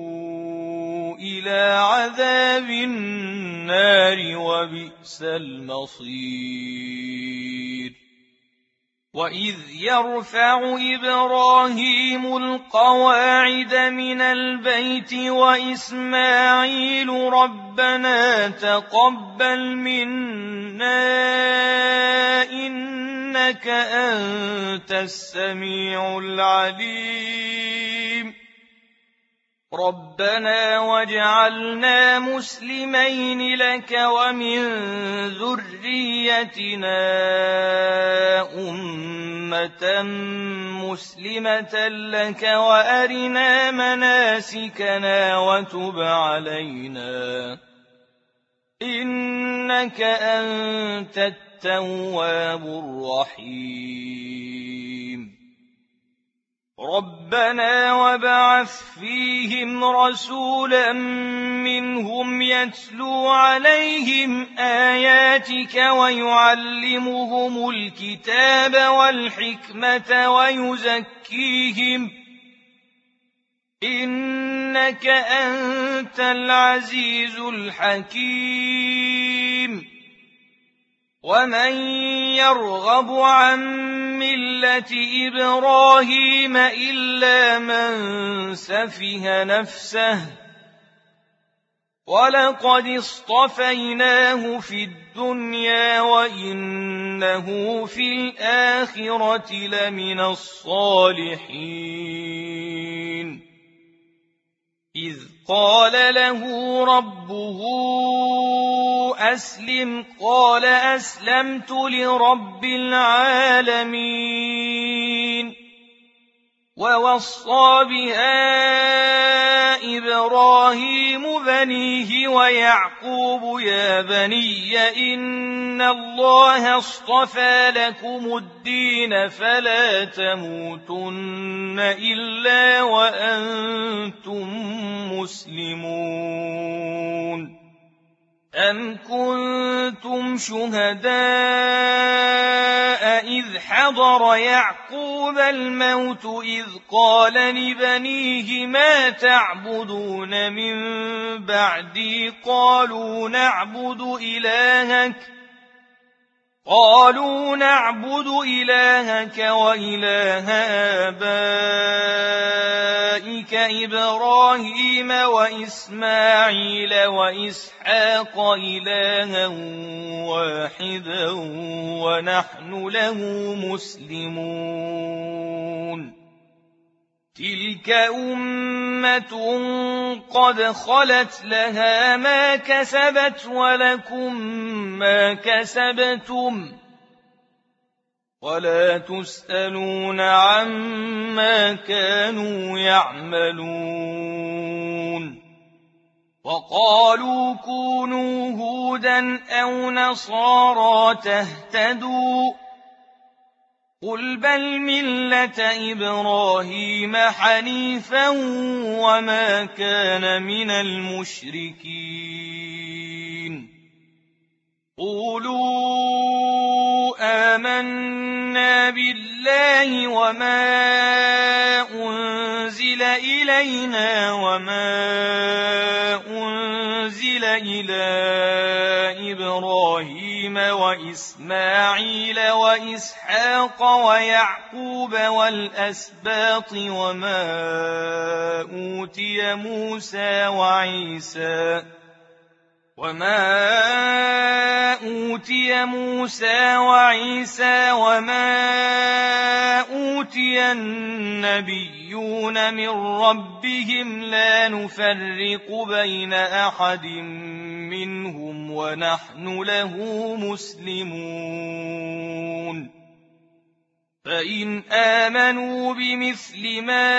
إلى عذاب النار وبئس المصير وإذ يرفع إبراهيم القواعد من البيت وإسماعيل ربنا تقبل منا إنك أنت السميع العليم ربنا واجعلنا مسلمين لك ومن ذريتنا أمة مسلمة لك وأرنا مناسكنا وتب علينا إنك أنت التواب الرحيم ربنا وابعث فيهم رسولا منهم يتلو عليهم آياتك ويعلمهم الكتاب والحكمة ويزكيهم إنك أنت العزيز الحكيم ومن يرغب عن ملة إبراهيم إلا من سفه نفسه ولقد اصطفيناه في الدنيا وإنه في الآخرة لمن الصالحين إذ قال له ربه أسلم قال أسلمت لرب العالمين ووصى بها إبراهيم بنيه ويعقوب يا بني إن الله اصطفى لكم الدين فلا تموتن إلا وأنتم مسلمون أم كنتم شهداء إذ حضر يعقوب الموت إذ قال لبنيه ما تعبدون من بعدي قالوا نعبد إلهك قالوا نعبد إلهك وإله آبائك إبراهيم وإسماعيل وإسحاق إلها واحدا ونحن له مسلمون تلك أمة قد خلت لها ما كسبت ولكم ما كسبتم ولا تسألون عما كانوا يعملون وقالوا كونوا هودا أو نصارى تهتدوا قل بل ملة إبراهيم حنيفا وما كان من المشركين قولوا آمنا بالله وما أنزل إلينا وما أنزل إلى إبراهيم وإسماعيل وإسحاق ويعقوب والأسباط وما أوتي موسى وعيسى وما أوتي موسى وعيسى وما أوتي النبيون من ربهم لا نفرق بين أحد منهم ونحن له مسلمون فإن آمنوا بمثل ما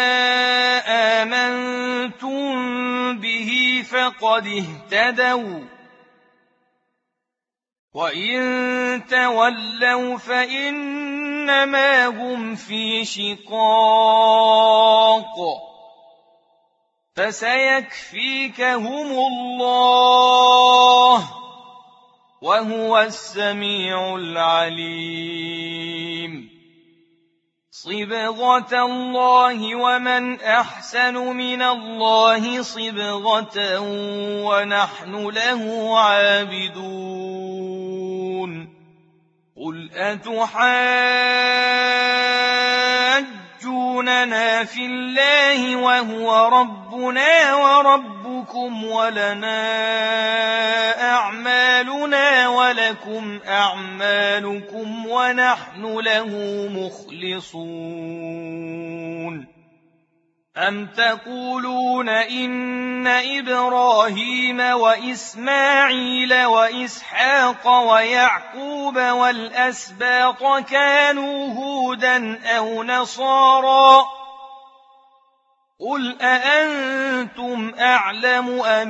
آمنتم به فقد اهتدوا وإن تولوا فإنما هم في شقاق فسيكفيكهم الله وهو السميع العليم صبغة الله ومن أحسن من الله صبغة ونحن له عابدون قل أتحاجوننا في الله وهو ربنا وربكم ولنا أعمالنا ولكم أعمالكم ونحن له مخلصون أم تقولون إن إبراهيم وإسماعيل وإسحاق ويعقوب والأسباط كانوا هودا أو نصارى قل أأنتم أعلم أم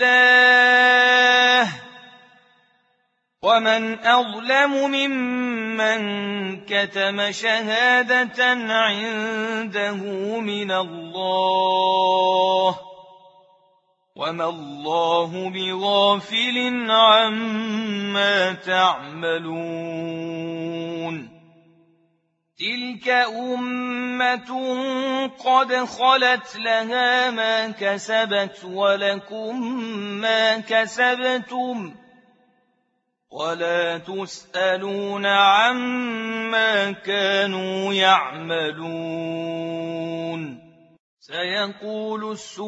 الله ومن أظلم ممن كتم شهادة عنده من الله وما الله بغافل عما تعملون تلك أمة قد خلت لها ما كسبت ولكم ما كسبتم ولا تسألون عما كانوا يعملون سيقول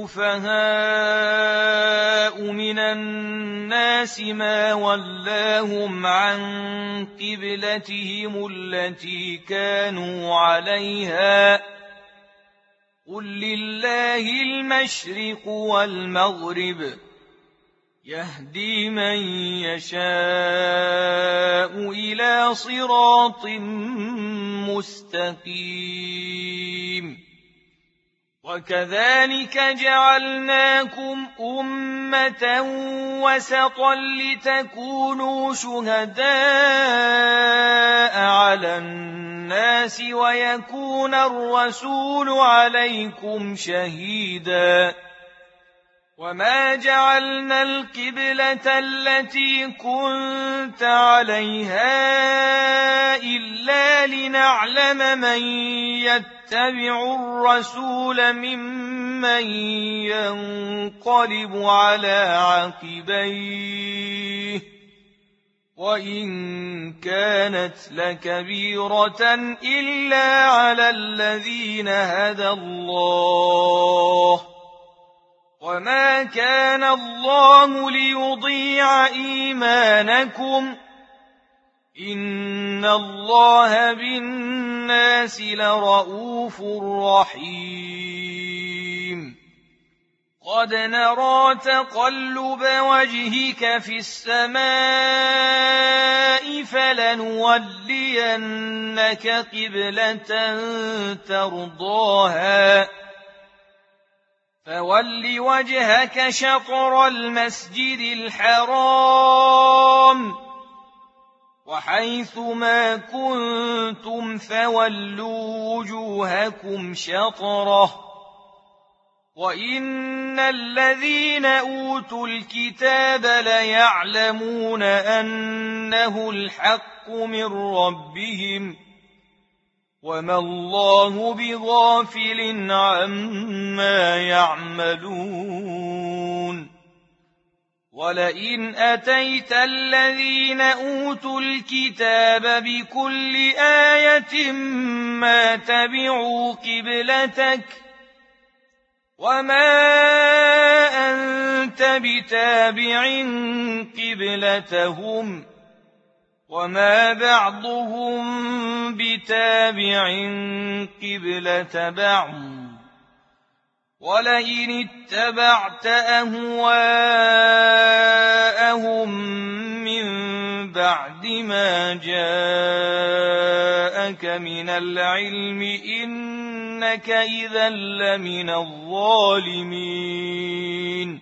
السفهاء من الناس ما ولاهم عن قبلتهم التي كانوا عليها قل لله المشرق والمغرب يهدي من يشاء إلى صراط مستقيم وكذلك جعلناكم أمة وسطا لتكونوا شهداء على الناس ويكون الرسول عليكم شهيدا وما جعلنا القبلة التي كنت عليها إلا لنعلم من يتبع الرسول ممن ينقلب على عقبيه وإن كانت لكبيرة إلا على الذين هدى الله وما كان الله ليضيع إيمانكم إن الله بالناس لرءوف رحيم قد نرى تقلب وجهك في السماء فلنولينك قبلة ترضاها فول وجهك شطر المسجد الحرام وحيث ما كنتم فولوا وجوهكم شطره وإن الذين أوتوا الكتاب ليعلمون أنه الحق من ربهم وما الله بغافل عما يعملون ولئن أتيت الذين أوتوا الكتاب بكل آية ما تبعوا قبلتك وما أنت بتابع قبلتهم وما بعضهم بتابع قبلة بعض ولئن اتبعت أهواءهم من بعد ما جاءك من العلم إنك إذا لمن الظالمين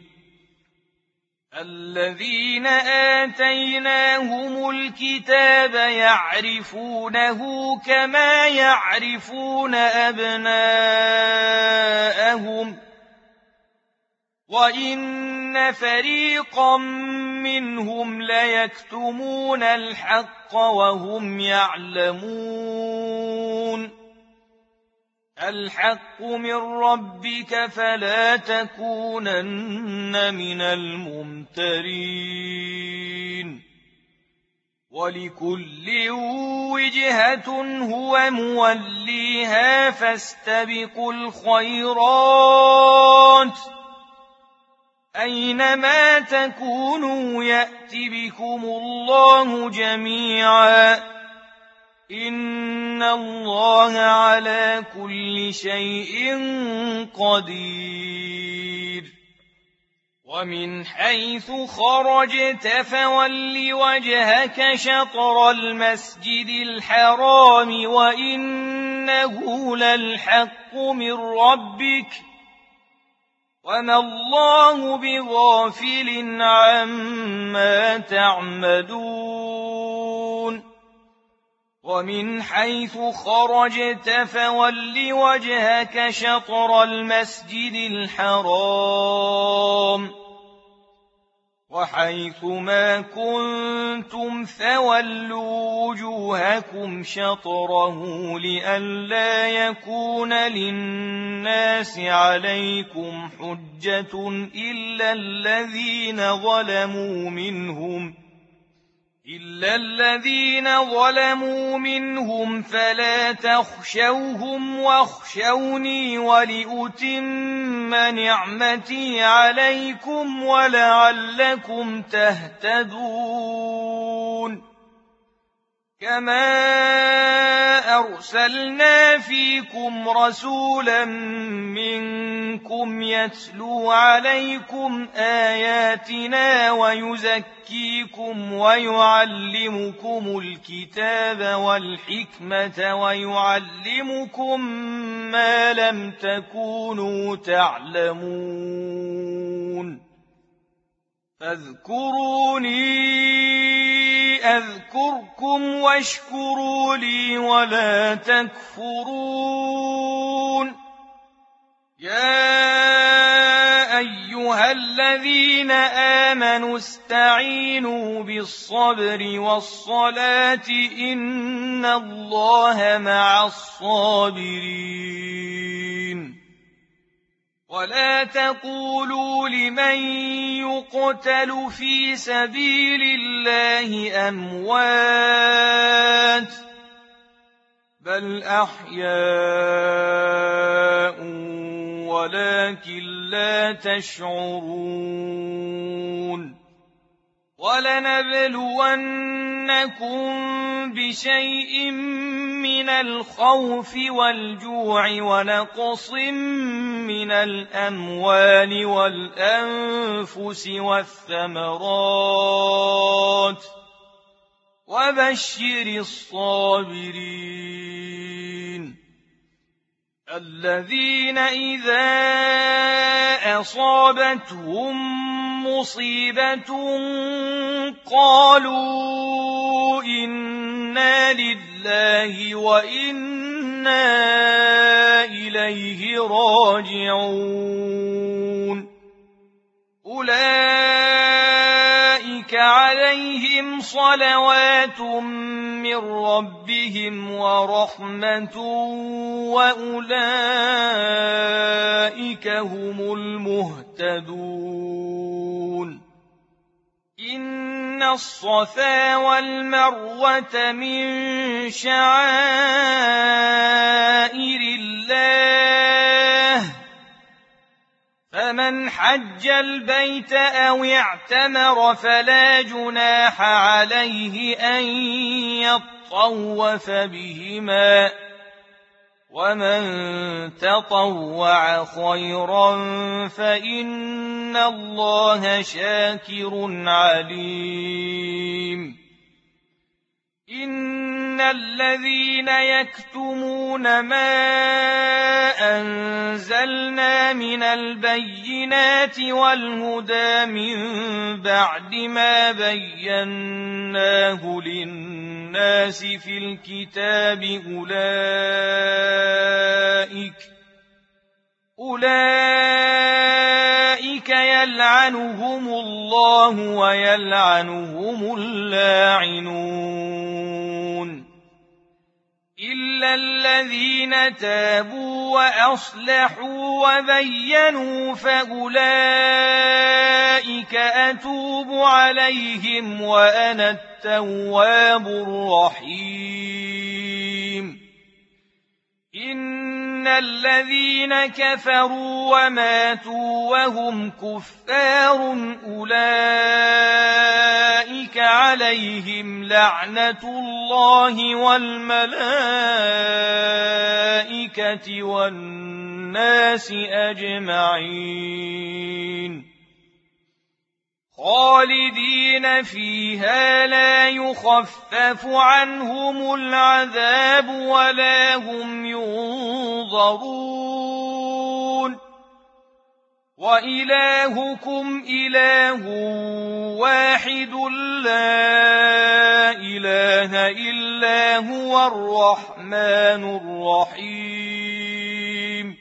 الذين آتيناهم الكتاب يعرفونه كما يعرفون أبناءهم وإن وإن فريقا منهم ليكتمون الحق وهم يعلمون الحق من ربك فلا تكونن من الممترين ولكل وجهة هو موليها فاستبقوا الخيرات أينما تكونوا يأت بكم الله جميعا إن الله على كل شيء قدير ومن حيث خرجت فول وجهك شطر المسجد الحرام وإنه للحق من ربك وما الله بغافل عما تعملون ومن حيث خرجت فول وجهك شطر المسجد الحرام وحيث ما كنتم فولوا وجوهكم شطره لئلا يكون للناس عليكم حجة إلا الذين ظلموا منهم إلا الذين ظلموا منهم فلا تخشوهم واخشوني ولأتم نعمتي عليكم ولعلكم تهتدون كما أرسلنا فيكم رسولا منكم يتلو عليكم آياتنا ويزكيكم ويعلمكم الكتاب والحكمة ويعلمكم ما لم تكونوا تعلمون فاذكروني أذكركم واشكروا لي ولا تكفرون يا أيها الذين آمنوا استعينوا بالصبر والصلاة إن الله مع الصابرين ولا تقولوا لمن يقتل في سبيل الله أموات بل أحياء ولكن لا تشعرون ولنبلونكم بشيء من الخوف والجوع ونقص من الأموال والأنفس والثمرات وبشر الصابرين الذين إذا أصابتهم مصيبة قالوا إنا لله وإنا إليه راجعون أولئك عليهم صلوات من ربهم ورحمة وأولئك هم المهتدون إن الصفا والمروة من شعائر الله فمن حج البيت أو اعتمر فلا جناح عليه أن يطوف بهما ومن تطوع خيرا فإن الله شاكر عليم إن الذين يكتمون ما أنزلنا من البينات والهدى من بعد ما بيناه للناس في الكتاب أولئك أولئك يلعنهم الله ويلعنهم اللاعنون إلا الذين تابوا وأصلحوا وبينوا فأولئك أتوب عليهم وأنا التواب الرحيم إن الذين كفروا وماتوا وهم كفار أولئك عليهم لعنة الله والملائكة والناس أجمعين خالدين فيها لا يخفف عنهم العذاب ولا هم ينظرون وإلهكم إله واحد لا إله إلا هو الرحمن الرحيم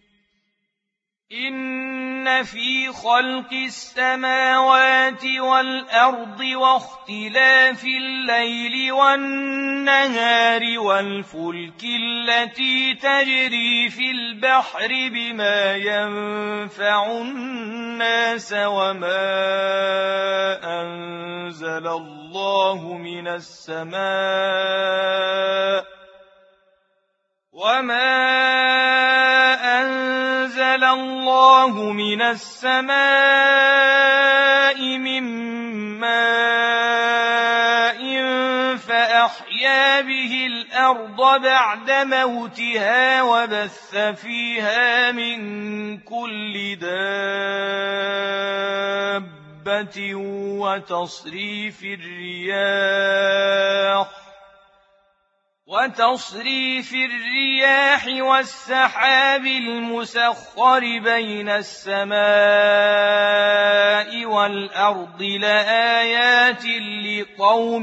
إن في خلق السماوات والأرض واختلاف الليل والنهار والفلك التي تجري في البحر بما ينفع الناس وما أنزل الله من السماء وما أنزل الله من السماء من ماء فأحيا به الأرض بعد موتها وبث فيها من كل دابة وتصريف الرياح وتصريف الرياح والسحاب المسخر بين السماء والأرض لآيات لقوم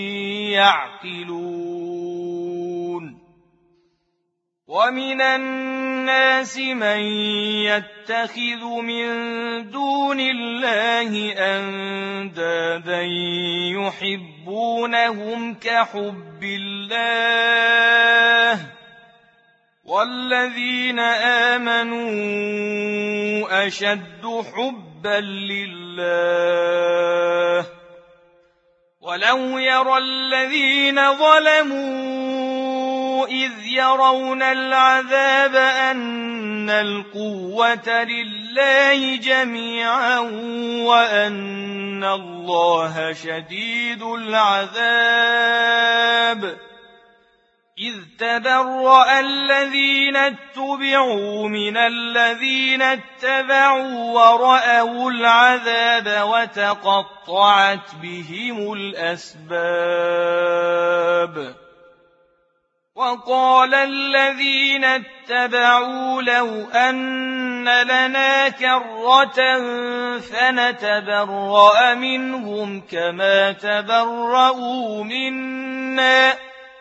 يعقلون ومن الناس من يتخذ من دون الله أندادا يحبونهم كحب الله والذين آمنوا أشد حبا لله ولو يرى الذين ظلموا إذ يرون العذاب أن القوة لله جميعا وأن الله شديد العذاب إذ تبرأ الذين اتبعوا من الذين اتبعوا ورأوا العذاب وتقطعت بهم الأسباب وقال الذين اتبعوا لو أن لنا كرة فنتبرأ منهم كما تبرأوا منا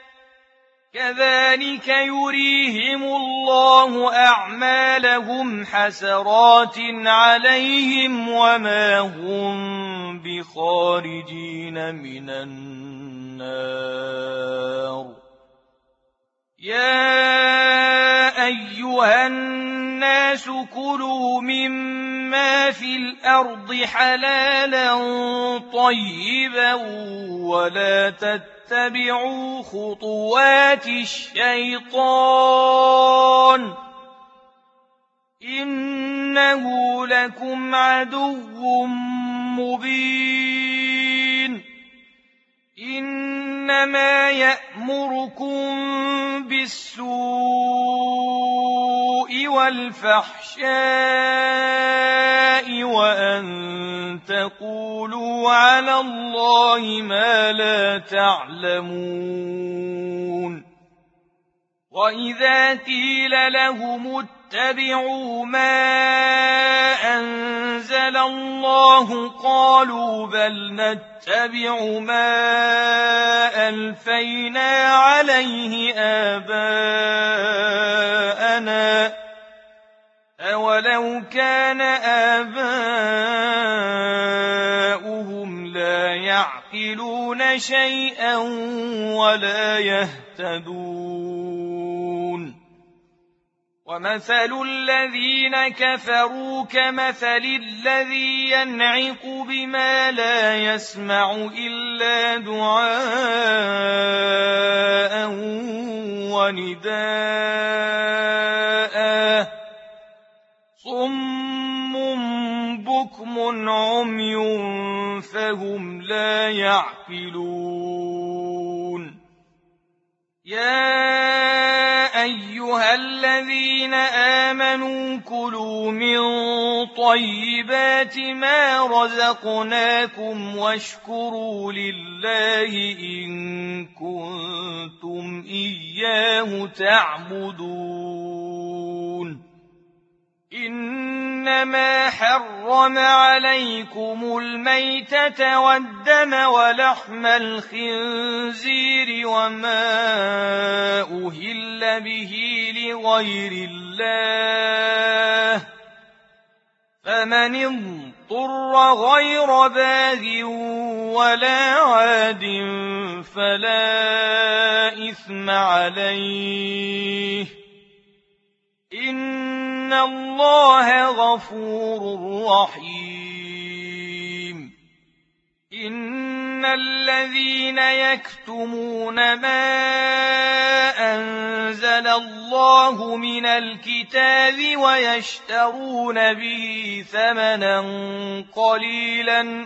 كذلك يريهم الله أعمالهم حسرات عليهم وما هم بخارجين من النار يا أيها الناس كلوا مما في الأرض حلالا طيبا ولا تتبعوا خطوات الشيطان إنه لكم عدو مبين إنما يأمركم بالسوء والفحشاء وأن تقولوا على الله ما لا تعلمون وإذا قيل لهم اتبعوا ما أنزل الله قالوا بل نتبع ما ألفينا عليه آباءنا أولو كان آباؤهم لا يعقلون شيئا ولا يهتدون ومثل الذين كفروا كمثل الذي ينعق بما لا يسمع إلا دعاء ونداء صم بكم عمي فهم لا يعقلون يا أيها الذين آمنوا كلوا من طيبات ما رزقناكم واشكروا لله إن كنتم إياه تعبدون إنما حرم عليكم الميتة والدم ولحم الخنزير وما أهل به لغير الله فمن اضطر غير باغ ولا عاد فلا إثم عليه إن الله غفور رحيم إن الذين يكتمون ما أنزل الله من الكتاب ويشترون به ثمنا قليلا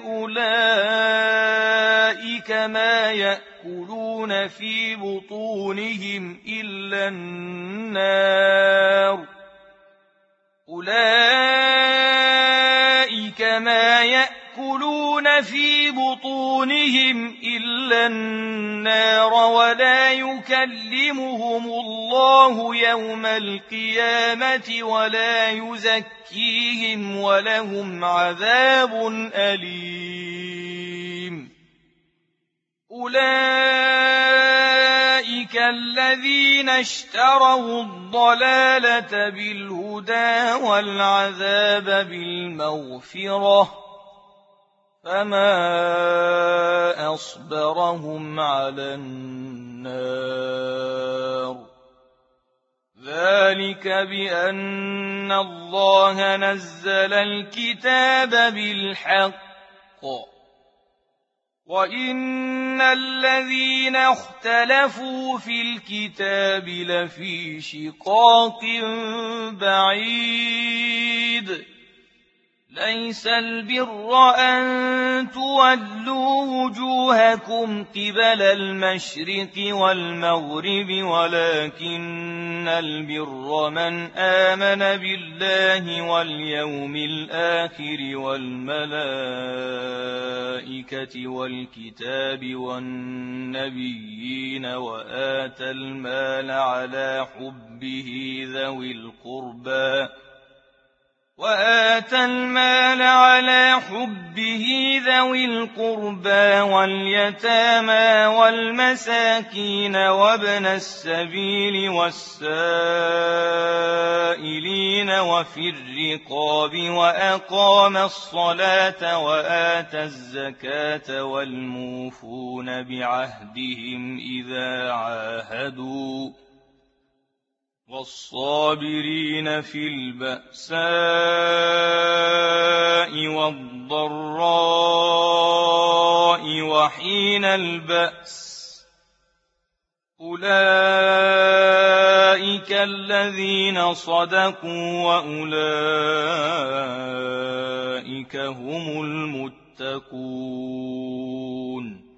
أولئك ما يأكلون في بطونهم إلا النار أولئك ما يأكلون في بطونهم إلا النار ولا يكلمهم الله يوم القيامة ولا يزكيهم ولهم عذاب أليم أولئك الذين اشتروا الضلالة بالهدى والعذاب بالمغفرة فما أصبرهم على النار ذلك بأن الله نزل الكتاب بالحق وإن الذين اختلفوا في الكتاب لفي شقاق بعيد ليس البر أن تولوا وجوهكم قبل المشرق والمغرب ولكن البر من آمن بالله واليوم الآخر والملائكة والكتاب والنبيين وآتى المال على حبه ذوي القربى وآتى المال على حبه ذوي القربى واليتامى والمساكين وابن السبيل والسائلين وفي الرقاب وأقام الصلاة وآتى الزكاة والموفون بعهدهم إذا عاهدوا والصابرين في البأساء والضراء وحين البأس أولئك الذين صدقوا وأولئك هم المتقون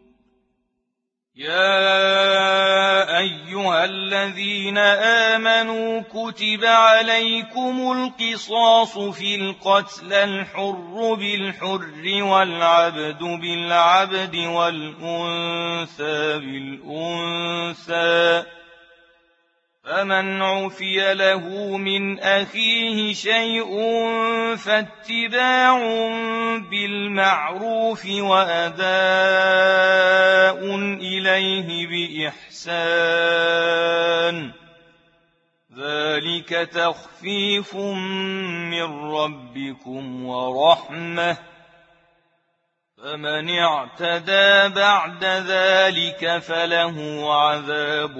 يا أيها الذين آمنوا كتب عليكم القصاص في القتل الحر بالحر والعبد بالعبد والأنثى بالأنثى فمن عفي له من أخيه شيء فاتباع بالمعروف وأداء إليه بإحسان ذلك تخفيف من ربكم ورحمة فمن اعتدى بعد ذلك فله عذاب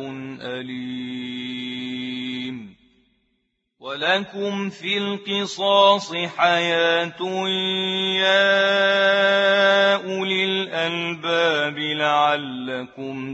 أليم ولكم في القصاص حياة يا أولي الألباب لعلكم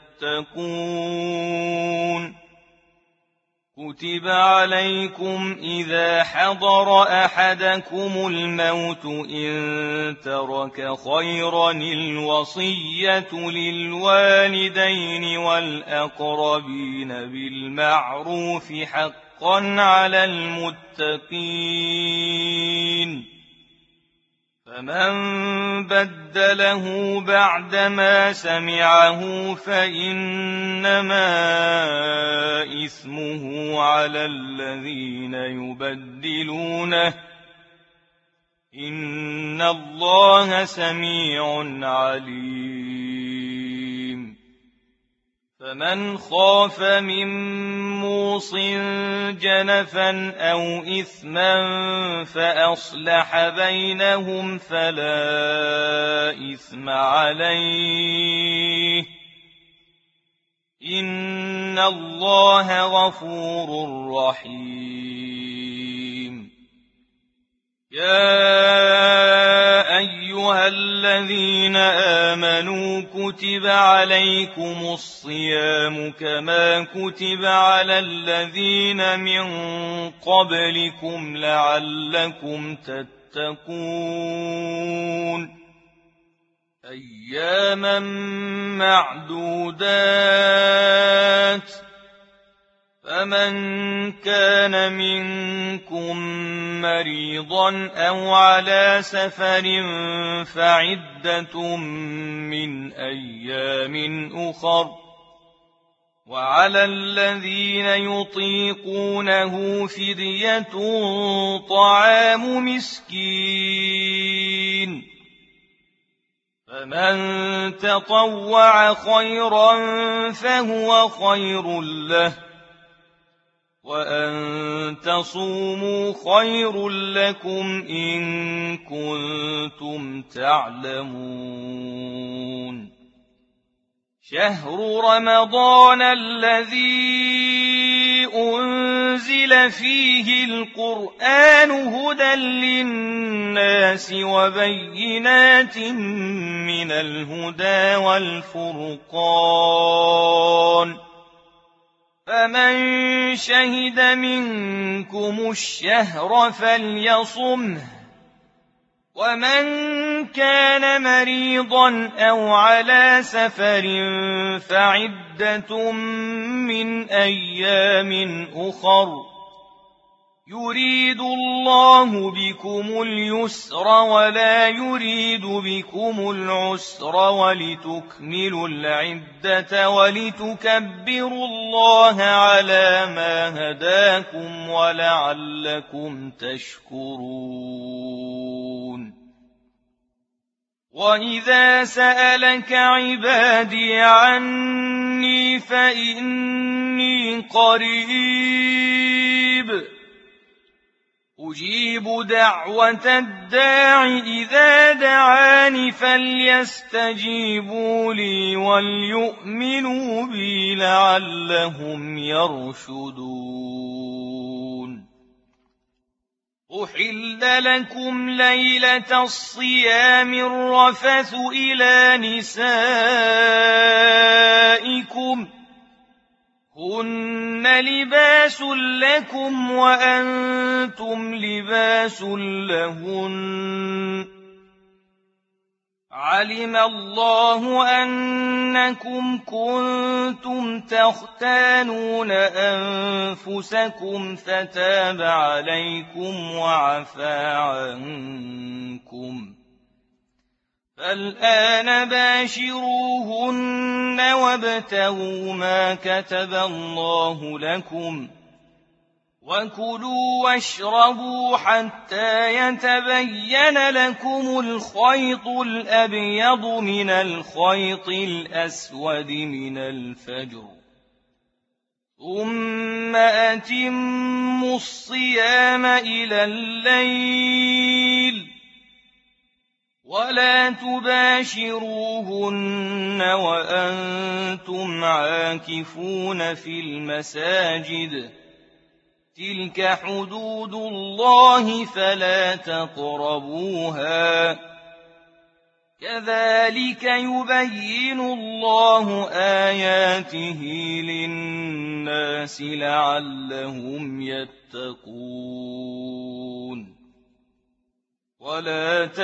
تتقون كتب عليكم إذا حضر أحدكم الموت إن ترك خيرا الوصية للوالدين والأقربين بالمعروف حقا على المتقين فمن بدله بعدما سمعه فإنما إثمه على الذين يبدلونه إن الله سميع عليم فمن خاف من موص جنفا أو إثما فأصلح بينهم فلا إثم عليه إن الله غفور رحيم يا أيها الذين آمنوا كتب عليكم الصيام كما كتب على الذين من قبلكم لعلكم تتقون أياما معدودات فمن كان منكم مريضا أو على سفر فعدة من أيام أخر وعلى الذين يطيقونه فدية طعام مسكين فمن تطوع خيرا فهو خير له وأن تصوموا خير لكم إن كنتم تعلمون شهر رمضان الذي أنزل فيه القرآن هدى للناس وبينات من الهدى والفرقان فمن شهد منكم الشهر فليصمه ومن كان مريضا أو على سفر فعدة من أيام أخر يريد الله بكم اليسر ولا يريد بكم العسر ولتكملوا العدة ولتكبروا الله على ما هداكم ولعلكم تشكرون وإذا سألك عبادي عني فإني قريب أجيب دعوة الداع إذا دعاني فليستجيبوا لي وليؤمنوا بي لعلهم يرشدون أحل لكم ليلة الصيام الرفث إلى نسائكم هن لباس لكم وأنتم لباس لهن علم الله أنكم كنتم تختانون أنفسكم فتاب عليكم وعفى عنكم فالآن باشروهن وابتغوا ما كتب الله لكم وكلوا واشربوا حتى يتبين لكم الخيط الأبيض من الخيط الأسود من الفجر ثم أتموا الصيام إلى الليل ولا تباشروهن وأنتم عاكفون في المساجد تلك حدود الله فلا تقربوها كذلك يبين الله آياته للناس لعلهم يتقون ولا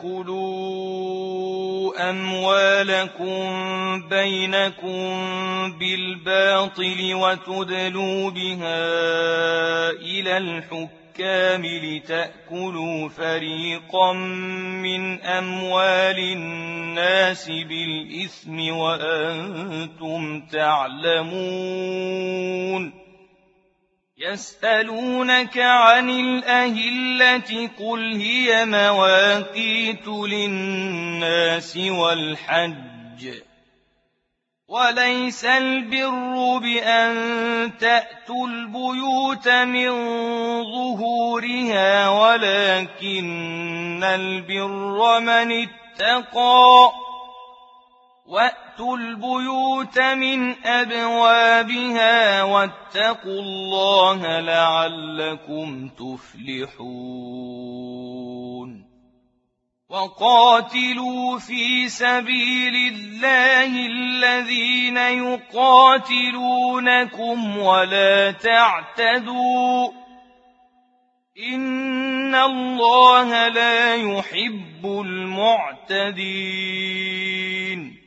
تأكلوا أموالكم بينكم بالباطل وتدلوا بها إلى الحكام لتأكلوا فريقا من أموال الناس بالإثم وأنتم تعلمون يسألونك عن الأهلة قل هي مواقيت للناس والحج وليس البر بأن تأتوا البيوت من ظهورها ولكن البر من اتقى وأتوا البيوت من أبوابها واتقوا الله لعلكم تفلحون وقاتلوا في سبيل الله الذين يقاتلونكم ولا تعتدوا إن الله لا يحب المعتدين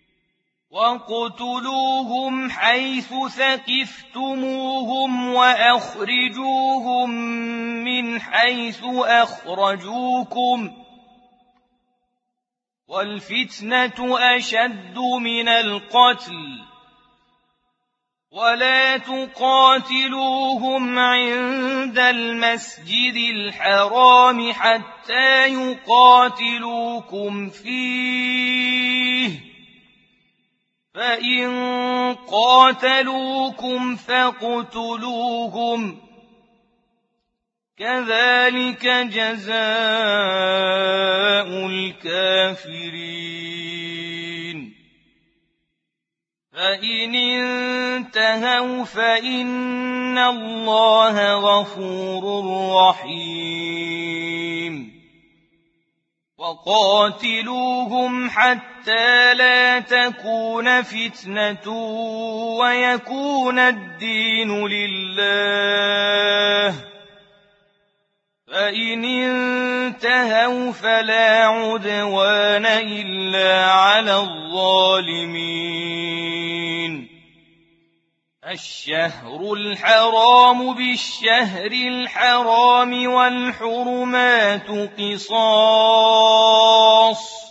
واقتلوهم حيث ثقفتموهم وأخرجوهم من حيث أخرجوكم والفتنة أشد من القتل ولا تقاتلوهم عند المسجد الحرام حتى يقاتلوكم فيه فإن قاتلوكم فاقتلوهم كذلك جزاء الكافرين فإن انتهوا فإن الله غفور رحيم وقاتلوهم حتى لا تكون فتنة ويكون الدين لله فإن انتهوا فلا عدوان إلا على الظالمين الشهر الحرام بالشهر الحرام والحرمات قصاص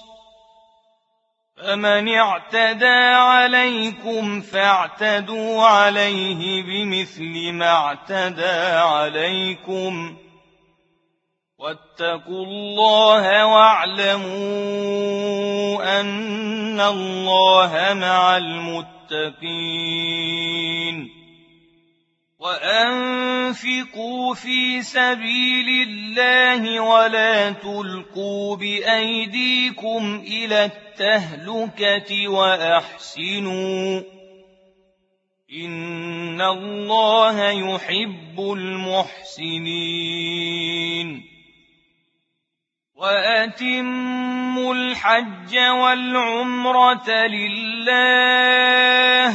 فمن اعتدى عليكم فاعتدوا عليه بمثل ما اعتدى عليكم واتقوا الله واعلموا أن الله مع المتقين وأنفقوا في سبيل الله ولا تلقوا بأيديكم إلى التهلكة وأحسنوا إن الله يحب المحسنين وأتموا الحج والعمرة لله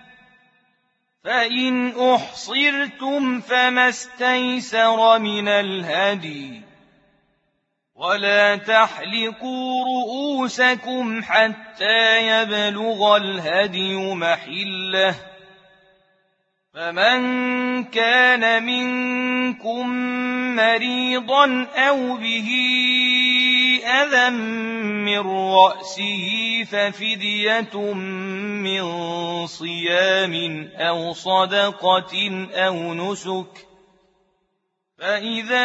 فإن أحصرتم فما استيسر من الهدي ولا تحلقوا رؤوسكم حتى يبلغ الهدي محله فمن كان منكم مريضا أو به أذى من رأسه ففدية من صيام أو صدقة أو نسك فإذا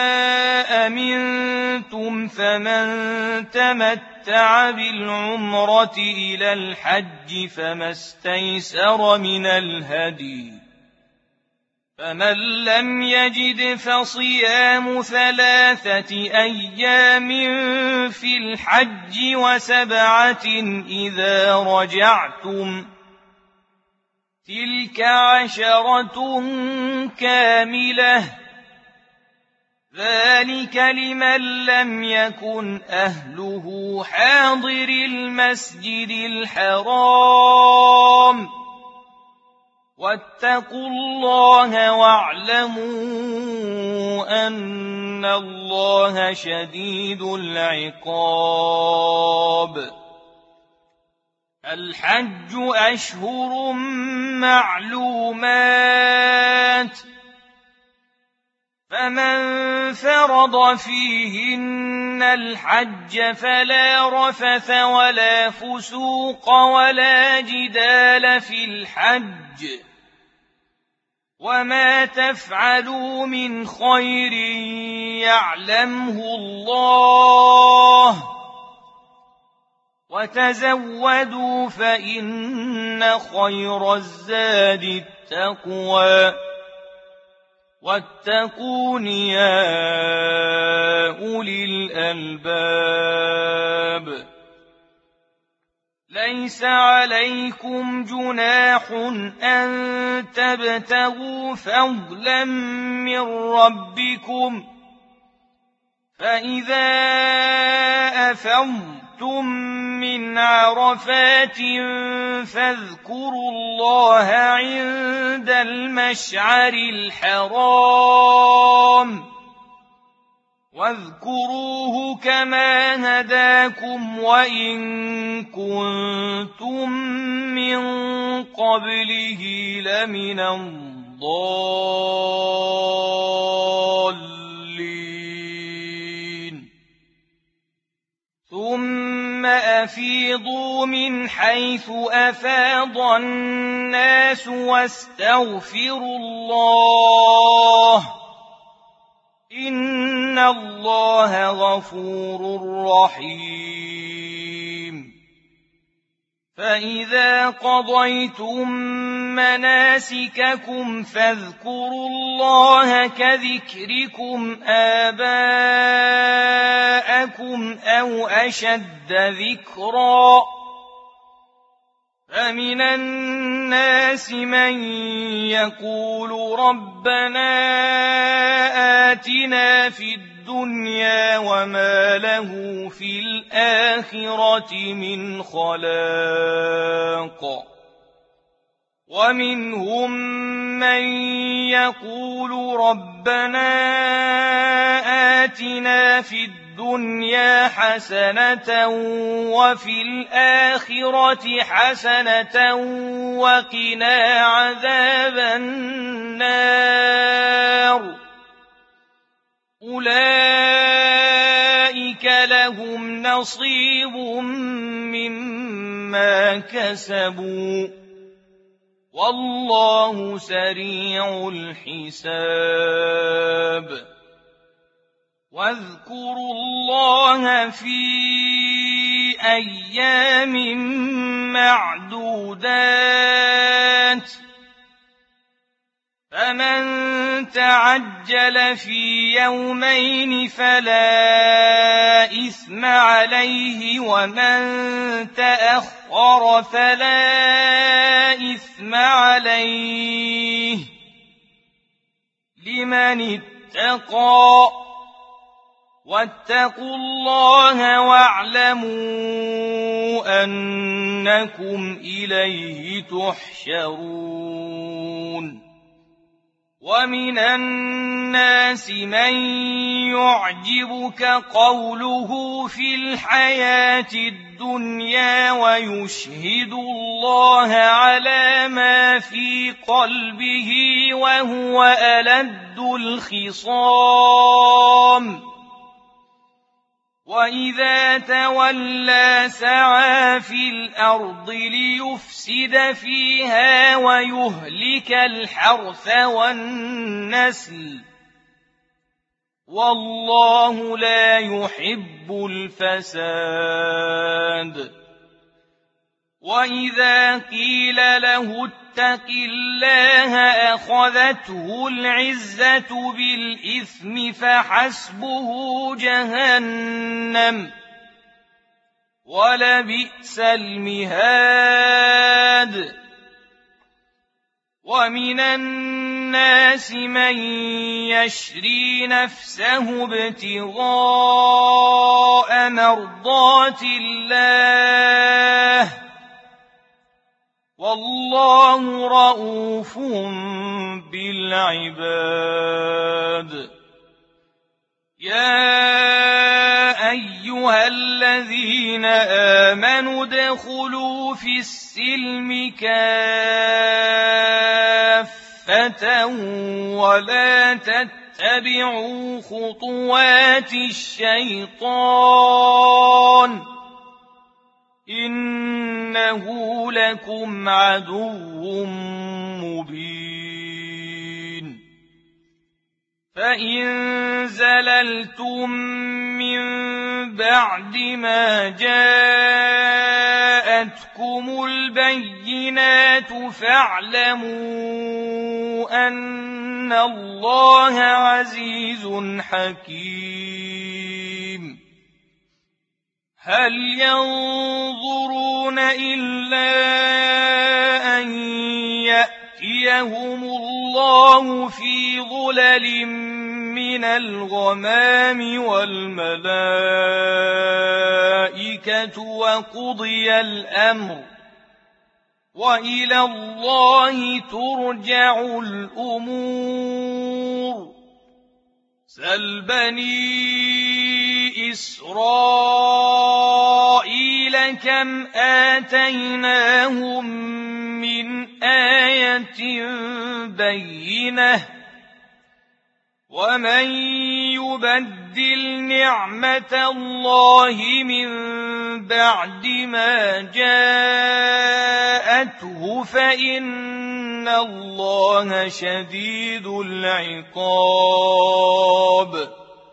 أمنتم فمن تمتع بالعمرة إلى الحج فما استيسر من الهدي، فمن لم يجد فصيام ثلاثة أيام في الحج وسبعة إذا رجعتم، تلك عشرة كاملة، ذلك لمن لم يكن أهله حاضر المسجد الحرام. واتقوا الله واعلموا أن الله شديد العقاب. الحج أشهر معلومات، فمن فرض فيهن الحج فلا رفث ولا فسوق ولا جدال في الحج، وما تفعلوا من خير يعلمه الله، وتزودوا فإن خير الزاد التقوى، واتقون يا أولي الألباب. ليس عليكم جناح أن تبتغوا فضلا من ربكم، فإذا أفضتم من عرفات فاذكروا الله عند المشعر الحرام، واذكروه كما هداكم وإن كنتم من قبله لمن الضالين. ثم أفيضوا من حيث أفاض الناس واستغفروا الله، إن الله غفور رحيم. فإذا قضيتم مناسككم فاذكروا الله كذكركم آباءكم أو أشد ذكرا، فمن الناس من يقول ربنا آتنا في الدنيا وما له في الآخرة من خلاق، ومنهم من يقول ربنا آتنا في الدنيا حسنة وفي الآخرة حسنة وقنا عذاب النار. أولئك لهم نصيب مما كسبوا، والله سريع الحساب. واذكروا الله في أيام معدودات، فمن تعجل في يومين فلا إثم عليه، ومن تأخر فلا إثم عليه، لمن اتقى. واتقوا الله واعلموا أنكم إليه تحشرون. ومن الناس من يعجبك قوله في الحياة الدنيا ويشهد الله على ما في قلبه وهو ألد الخصام، وإذا تولى سعى في الأرض ليفسد فيها ويهلك الحرث والنسل، والله لا يحب الفساد. وإذا قيل له اتق الله أخذته العزة بالإثم فحسبه جهنم ولبئس المهاد. ومن الناس من يشري نفسه ابتغاء مرضات الله والله رءوف بالعباد. يا أيها الذين آمنوا ادخلوا في السلم كافة ولا تتبعوا خطوات الشيطان إنه لكم عدو مبين. فإن زللتم من بعد ما جاءتكم البينات فاعلموا أن الله عزيز حكيم. هل ينظرون إلا أن يأتيهم الله في ظلل من الغمام والملائكة وقضي الأمر وإلى الله ترجع الأمور. سل بني إسرائيل كم آتيناهم من آية بينة ومن يبدل نعمة الله من بعد ما جاءته فإن الله شديد العقاب.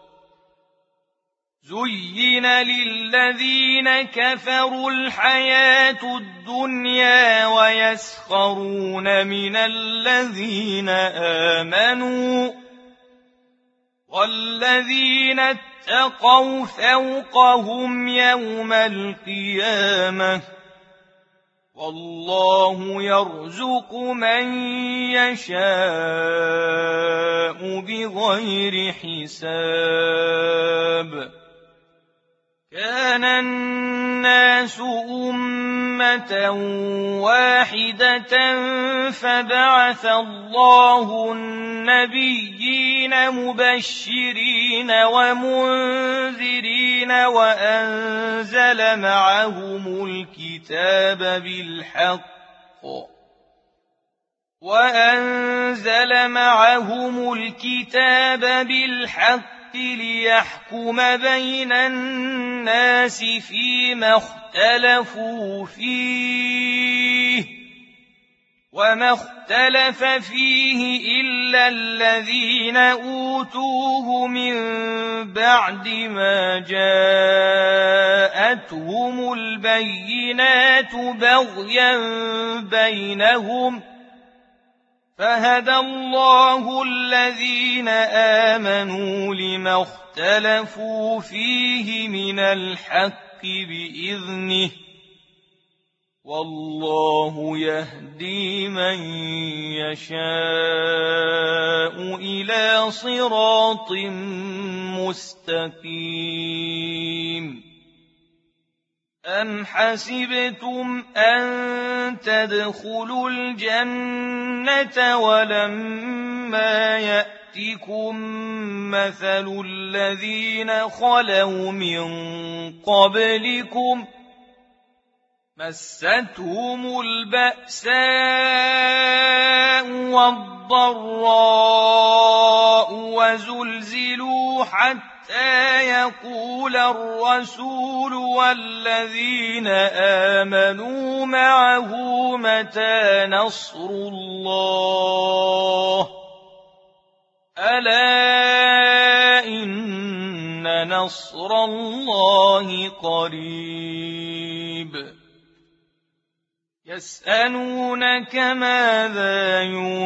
زين للذين كفروا الحياة الدنيا ويسخرون من الذين آمنوا والذين اتقوا فوقهم يوم القيامة والله يرزق من يشاء بغير حساب. كان الناس أمة واحدة فبعث الله النبيين مبشرين ومنذرين وأنزل معهم الكتاب بالحق وأنزل معهم الكتاب بالحق ليحكم بين الناس فيما اختلفوا فيه وما اختلف فيه إلا الذين أوتوه من بعد ما جاءتهم البينات بغيا بينهم فهدى الله الذين آمنوا لما اختلفوا فيه من الحق بإذنه والله يهدي من يشاء إلى صراط مستقيم. أم حسبتم أن تدخلوا الجنة ولما يأتكم مثل الذين خلوا من قبلكم مستهم البأساء والضراء وزلزلوا حتى يقول الرسول والذين آمنوا معه متى نصر الله ألا إن نصر الله قريب يسألونك ماذا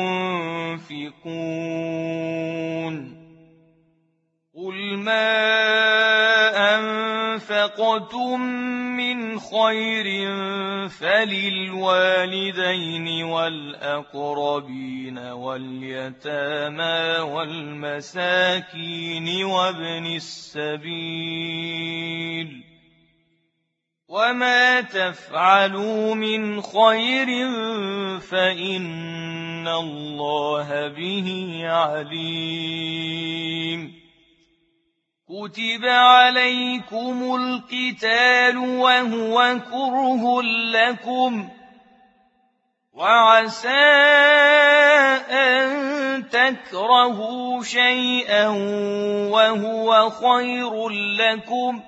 ينفقون قل ما أنفقتم من خير فللوالدين والأقربين واليتامى والمساكين وابن السبيل وما تفعلوا من خير فإن الله به عليم كتب عليكم القتال وهو كره لكم وعسى أن تكرهوا شيئا وهو خير لكم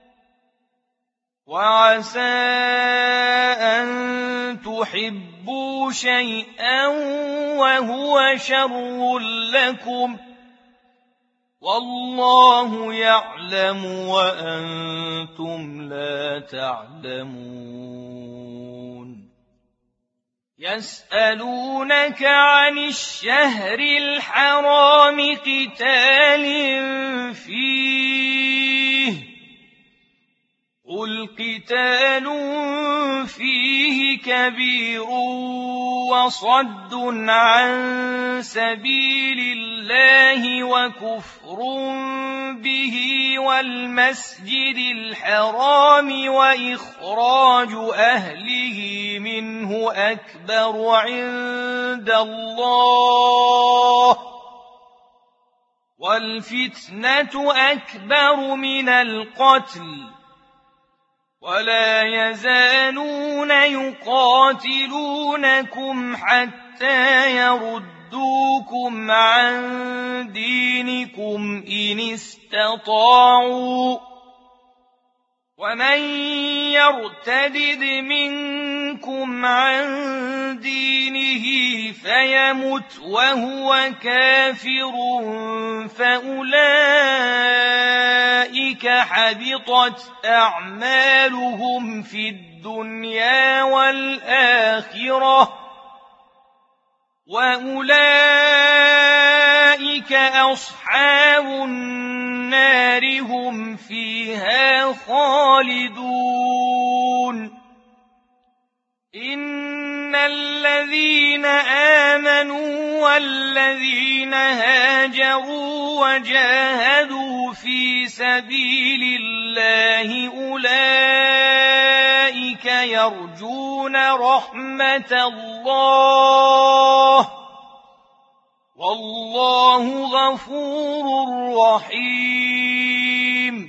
وعسى أن تحبوا شيئا وهو شر لكم والله يعلم وأنتم لا تعلمون يسألونك عن الشهر الحرام قتال فيه قل قتال فيه كبير وصد عن سبيل الله وكفر به والمسجد الحرام وإخراج أهله منه أكبر عند الله والفتنة أكبر من القتل ولا يزالون يقاتلونكم حتى يردوكم عن دينكم إن استطاعوا ومن يرتدد منكم عن دينه فيمت وهو كافر فأولئك حبطت أعمالهم في الدنيا والآخرة وأولئك أصحاب النار هم فيها خالدون إن الذين آمنوا والذين هاجروا وجاهدوا في سبيل الله أولئك يرجون رحمة الله والله غفور رحيم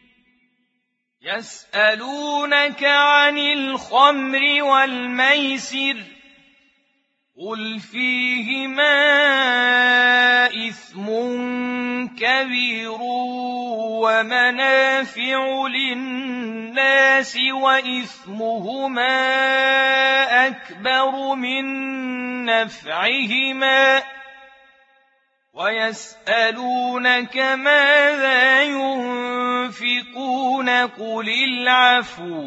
يسألونك عن الخمر والميسر قل فيهما إثم كبير ومنافع للناس وإثمهما أكبر من نفعهما ويسألونك ماذا ينفقون قل العفو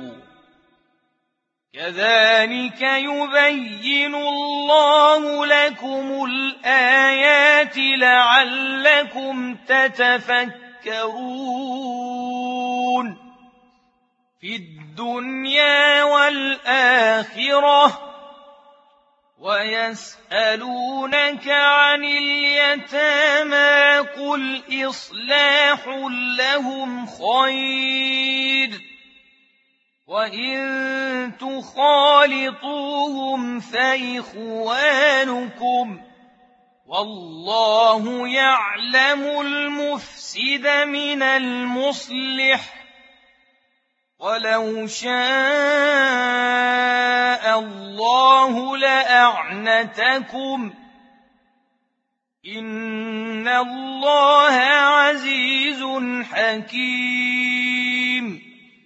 كذلك يبين الله لكم الآيات لعلكم تتفكرون في الدنيا والآخرة ويسألونك عن اليتامى قل إصلاح لهم خير وإن تخالطوهم فإخوانكم والله يعلم المفسد من المصلح ولو شاء الله لأعنتكم إن الله عزيز حكيم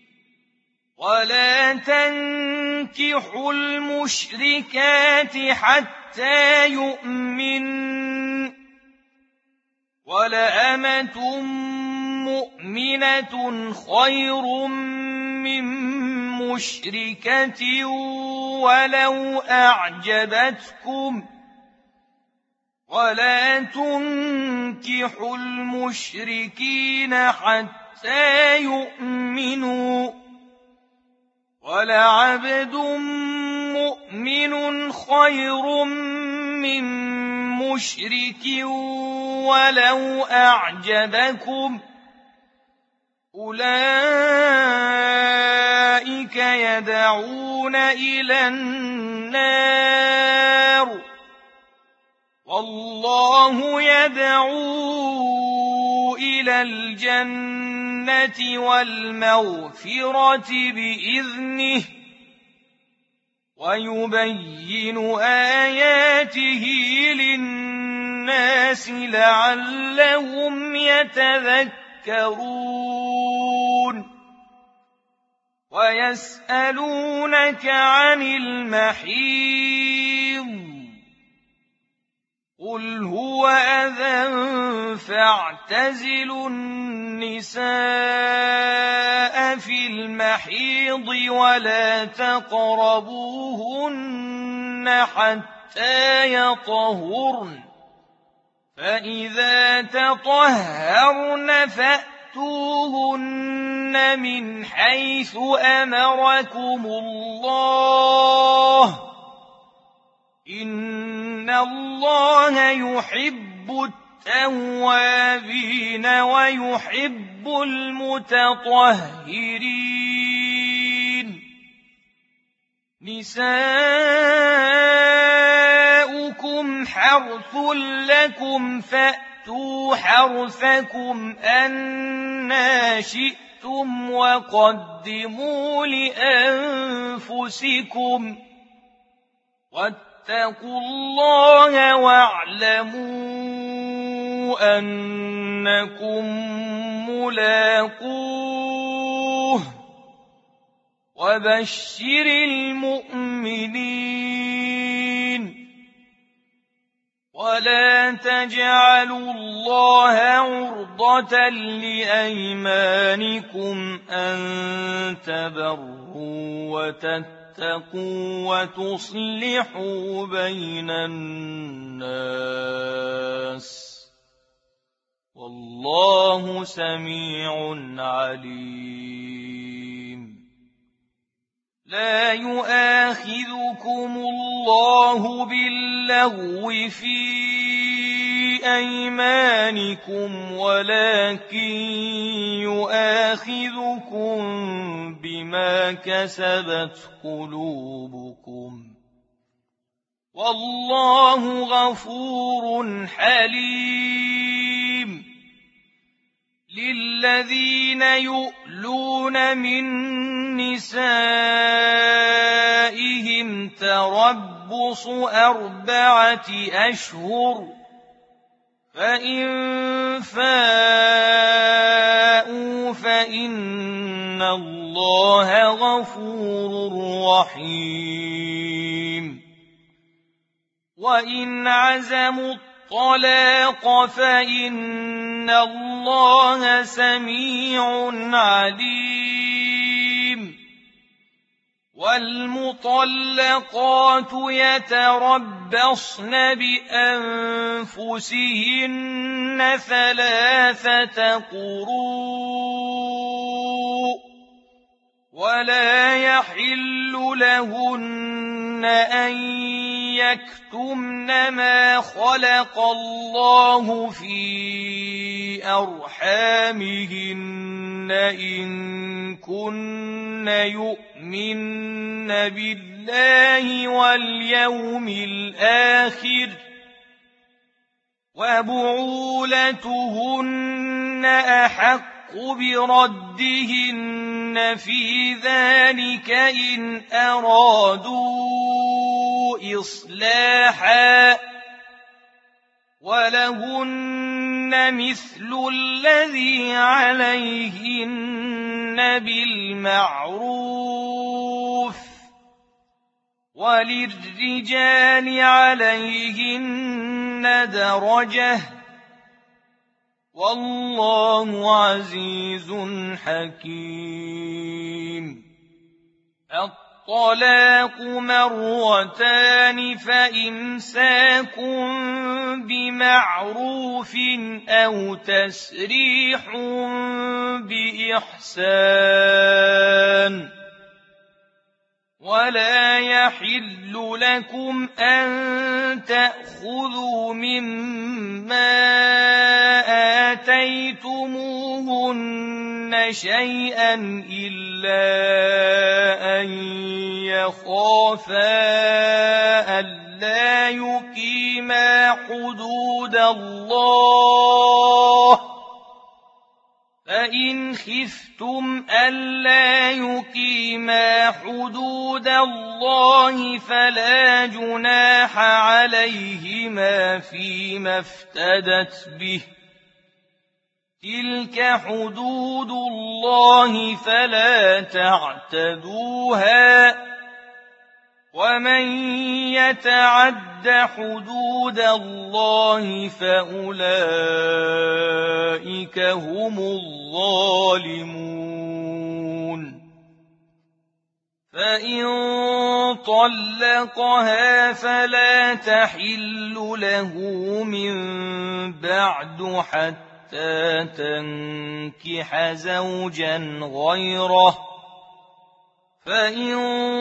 ولا تنكحوا المشركات حتى يؤمن ولأمة مؤمنة مؤمنة خير من مشركة ولو أعجبتكم ولا تنكحوا المشركين حتى يؤمنوا ولعبد مؤمن خير من مشرك ولو أعجبكم أولئك يدعون إلى النار والله يدعو إلى الجنة والمغفرة بإذنه ويبين آياته للناس لعلهم يتذكرون ويسألونك عن المحيض قل هو أذى فاعتزلوا النساء في المحيض ولا تقربوهن حتى يطهرن فإذا تطهرن فأتوهن من حيث أمركم الله إن الله يحب التوابين ويحب المتطهرين نساؤكم حرث لكم فأتوا حرثكم أنى شئتم وقدموا لأنفسكم واتقوا الله واعلموا أنكم ملاقوه وبشر المؤمنين ولا تجعلوا الله عرضة لأيمانكم أن تبروا وتتقوا واتقوا وتصلحوا بين الناس والله سميع عليم لا يؤاخذكم الله باللغو في أيمانكم ولكن يؤاخذكم بما كسبت قلوبكم والله غفور حليم للذين يؤلون من نسائهم تربص أربعة أشهر فإن فاءوا فإن الله غفور رحيم وإن عزموا الطلاق فإن الله سميع عليم والمطلقات يتربصن بأنفسهن ثلاثة قروء ولا يحل لهن أن يكتمن ما خلق الله في أرحامهن إن كن يؤمن بالله واليوم الآخر وبعولتهن أحق بردهن في ذلك إن أرادوا إصلاحا ولهن مثل الذي عليهن بالمعروف وللرجال عليهن درجة والله عزيز حكيم. الطلاق مرتان فإمساك بمعروف أو تسريح بإحسان. ولا يحل لكم أن تأخذوا مما آتيتموهن شيئا إلا أن يخافا ألا يقيما حدود الله، فإن خفتم ألا يقيما حدود الله فلا جناح عليهما فيما افتدت به. تلك حدود الله فلا تعتدوها، ومن يتعد حدود الله فأولئك هم الظالمون. فإن طلقها فلا تحل له من بعد حتى تنكح زوجا غيره، فإن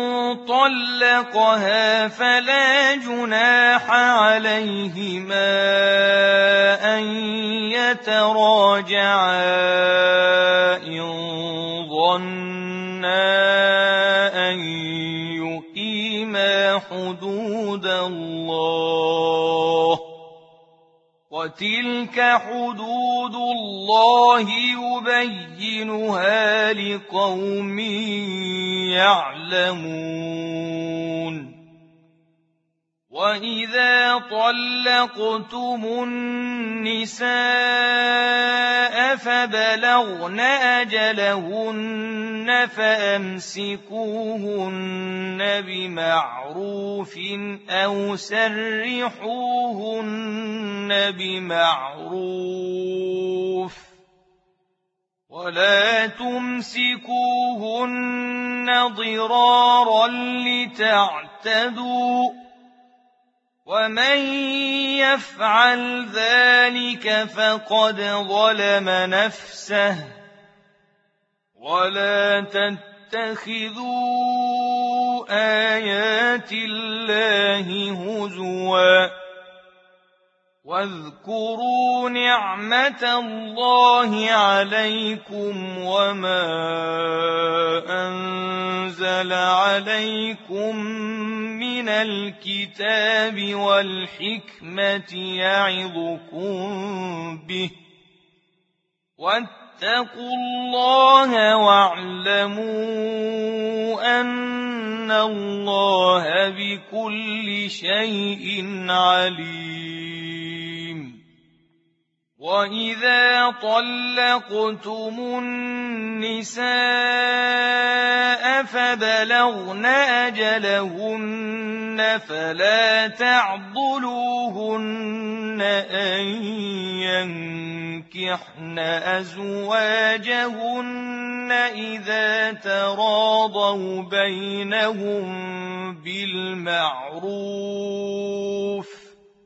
طلقها فلا جناح عليهما أن يتراجعا إن ظنا أن يقيما حدود الله، وتلك حدود الله يبينها لقوم يعلمون. وإذا طلقتم النساء فبلغن أجلهن فأمسكوهن بمعروف أو سرحوهن بمعروف، ولا تمسكوهن ضرارا لتعتدوا، ومن يفعل ذلك فقد ظلم نفسه. ولا تتخذوا آيات الله هزوا، واذكروا نعمة الله عليكم وما أنزل عليكم من الكتاب والحكمة يعظكم به، واتقوا الله واعلموا أن الله بكل شيء عليم. وإذا طلقتم النساء فبلغن أجلهن فلا تعضلوهن أن ينكحن أزواجهن إذا تراضوا بينهم بالمعروف،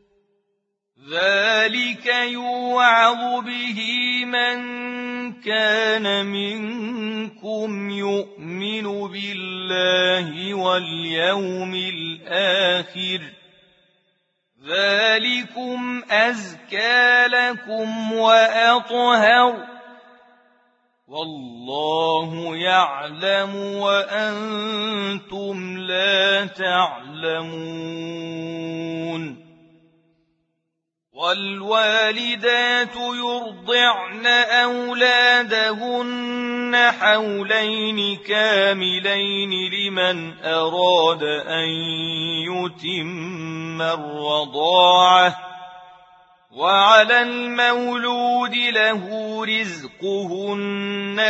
ذلك يوعظ به من كان منكم يؤمن بالله واليوم الآخر، ذلكم أزكى لكم وأطهر، والله يعلم وأنتم لا تعلمون. والوالدات يرضعن أولادهن حولين كاملين لمن أراد أن يتم الرضاعة، وعلى المولود له رزقهن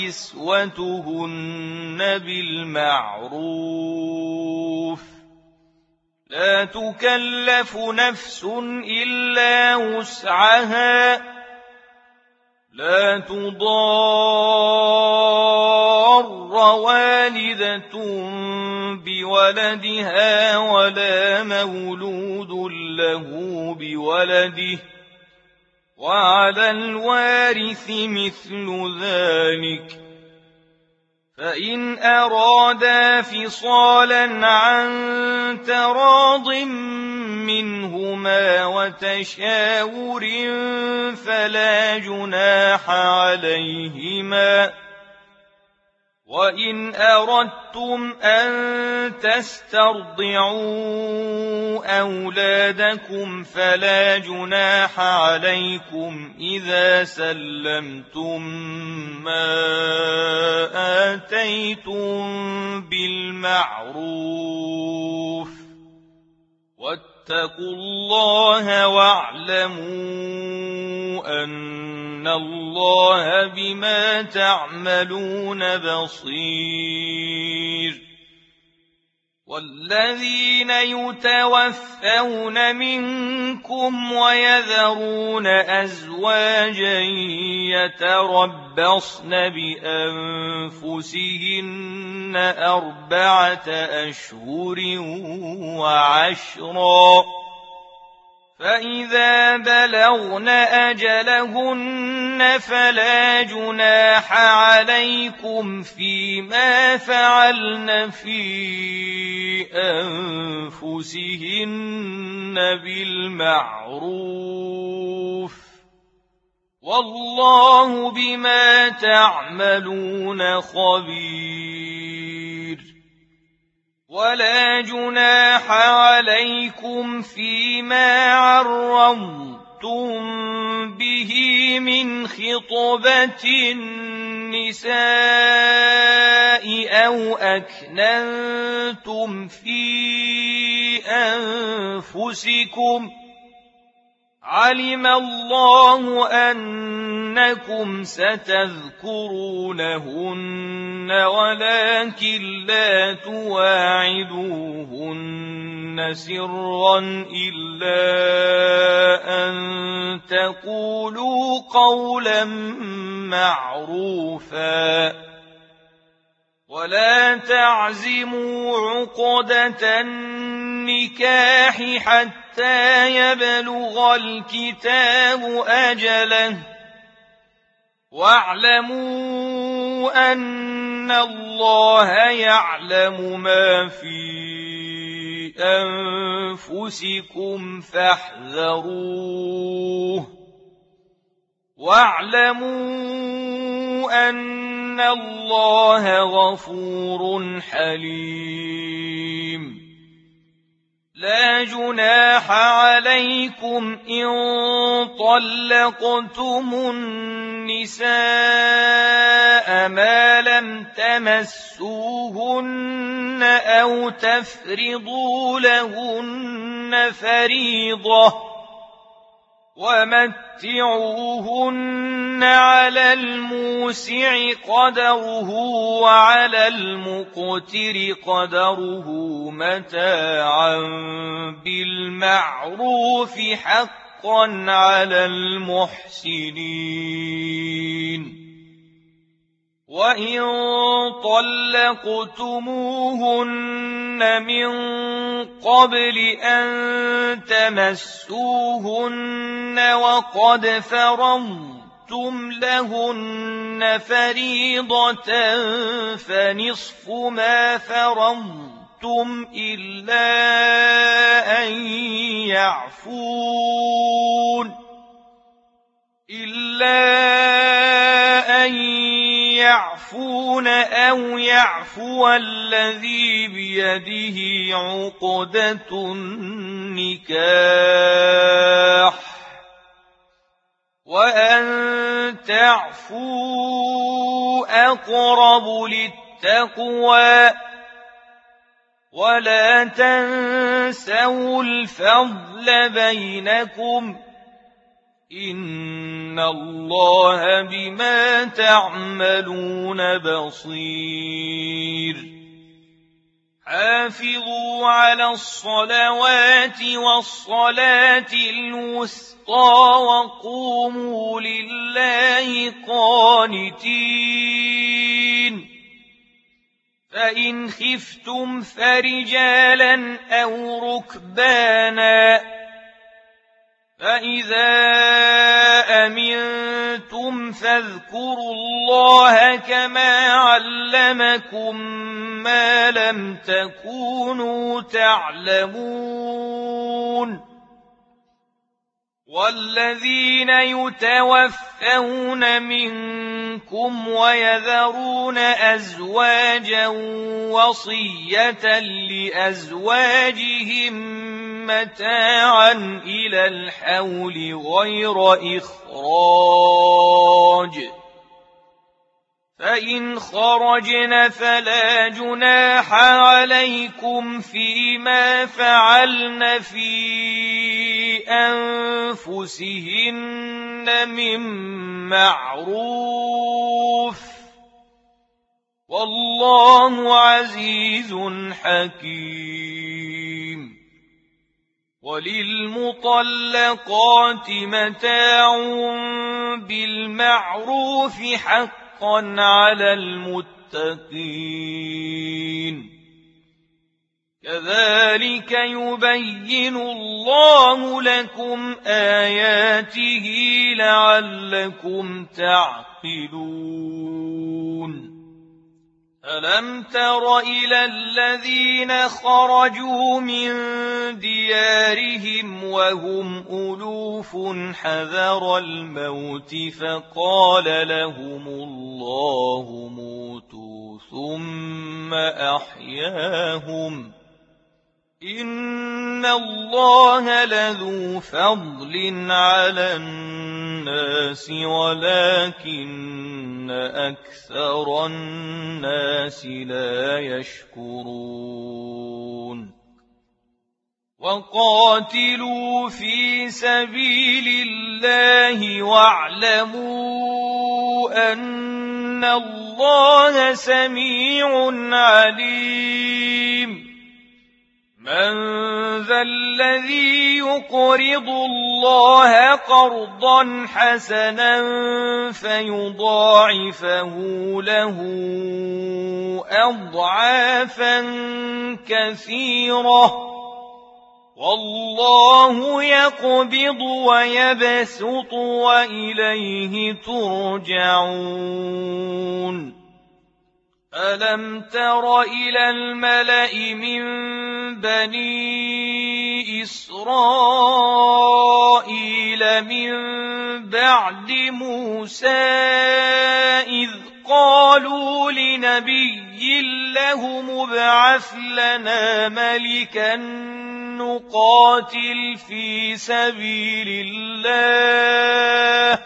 وكسوتهن بالمعروف، لا تكلف نفس إلا وسعها، لا تضار والدة بولدها ولا مولود له بولده، وعلى الوارث مثل ذلك. فإن أرادا فصالا عن تراض منهما وتشاور فلا جناح عليهما. وإن أردتم أن تسترضعوا أولادكم فلا جناح عليكم إذا سلمتم ما آتيتم بالمعروف، واتقوا الله واعلموا أن الله بما تعملون بصير. والذين يتوفون منكم ويذرون أزواجا يتربصن بأنفسهن أربعة أشهر وعشرا، فإذا بلغن أجلهن فلا جناح عليكم فيما فعلن في أنفسهن بالمعروف، والله بما تعملون خبير. ولا جناح عليكم فيما عرضتم به من خطبة النساء أو أكننتم في أنفسكم، علم الله أنكم ستذكرونهن ولكن لا تواعدوهن سرا إلا أن تقولوا قولا معروفا، ولا تعزموا عقدة النكاح حتى يبلغ الكتاب أجله، واعلموا أن الله يعلم ما في أنفسكم فاحذروه، واعلموا أن الله غفور حليم. لا جناح عليكم إن طلقتم النساء ما لم تمسوهن أو تفرضوا لهن فريضة، ومتعوهن على الموسع قدره وعلى المقتر قدره متاعا بالمعروف حقا على المحسنين. وإن طلقتموهن من قبل أن تمسوهن وقد فرضتم لهن فريضة فنصف ما فرضتم إلا أن يعفون إلا أن يعفون أو يعفو الذي بيده عقدة النكاح، وأن تعفوا أقرب للتقوى، ولا تنسوا الفضل بينكم، إن الله بما تعملون بصير. حافظوا على الصلوات والصلاة الوسطى وقوموا لله قانتين فإن خفتم فرجالا أو ركبانا فإذا أمنتم فاذكروا الله كما علمكم ما لم تكونوا تعلمون والذين يتوفون منكم ويذرون أزواجا وصية لأزواجهم متاعا إلى الحول غير إخراج فإن خرجن فلا جناح عليكم فيما فعلن في أنفسهن من معروف والله عزيز حكيم وللمطلقات متاع بالمعروف حقا على المتقين كذلك يبين الله لكم آياته لعلكم تعقلون ألم تر إلى الذين خرجوا من ديارهم وهم ألوف حذر الموت فقال لهم الله موتوا ثم أحياهم إن الله لذو فضل على الناس ولكن أكثر الناس لا يشكرون وقاتلوا في سبيل الله واعلموا أن الله سميع عليم من ذا الذي يقرض الله قرضا حسنا فيضاعفه له أضعافا كثيرة والله يقبض ويبسط وإليه ترجعون ألم تر إلى الملأ من بني إسرائيل من بعد موسى إذ قالوا لنبي له ابعث لنا ملكا نقاتل في سبيل الله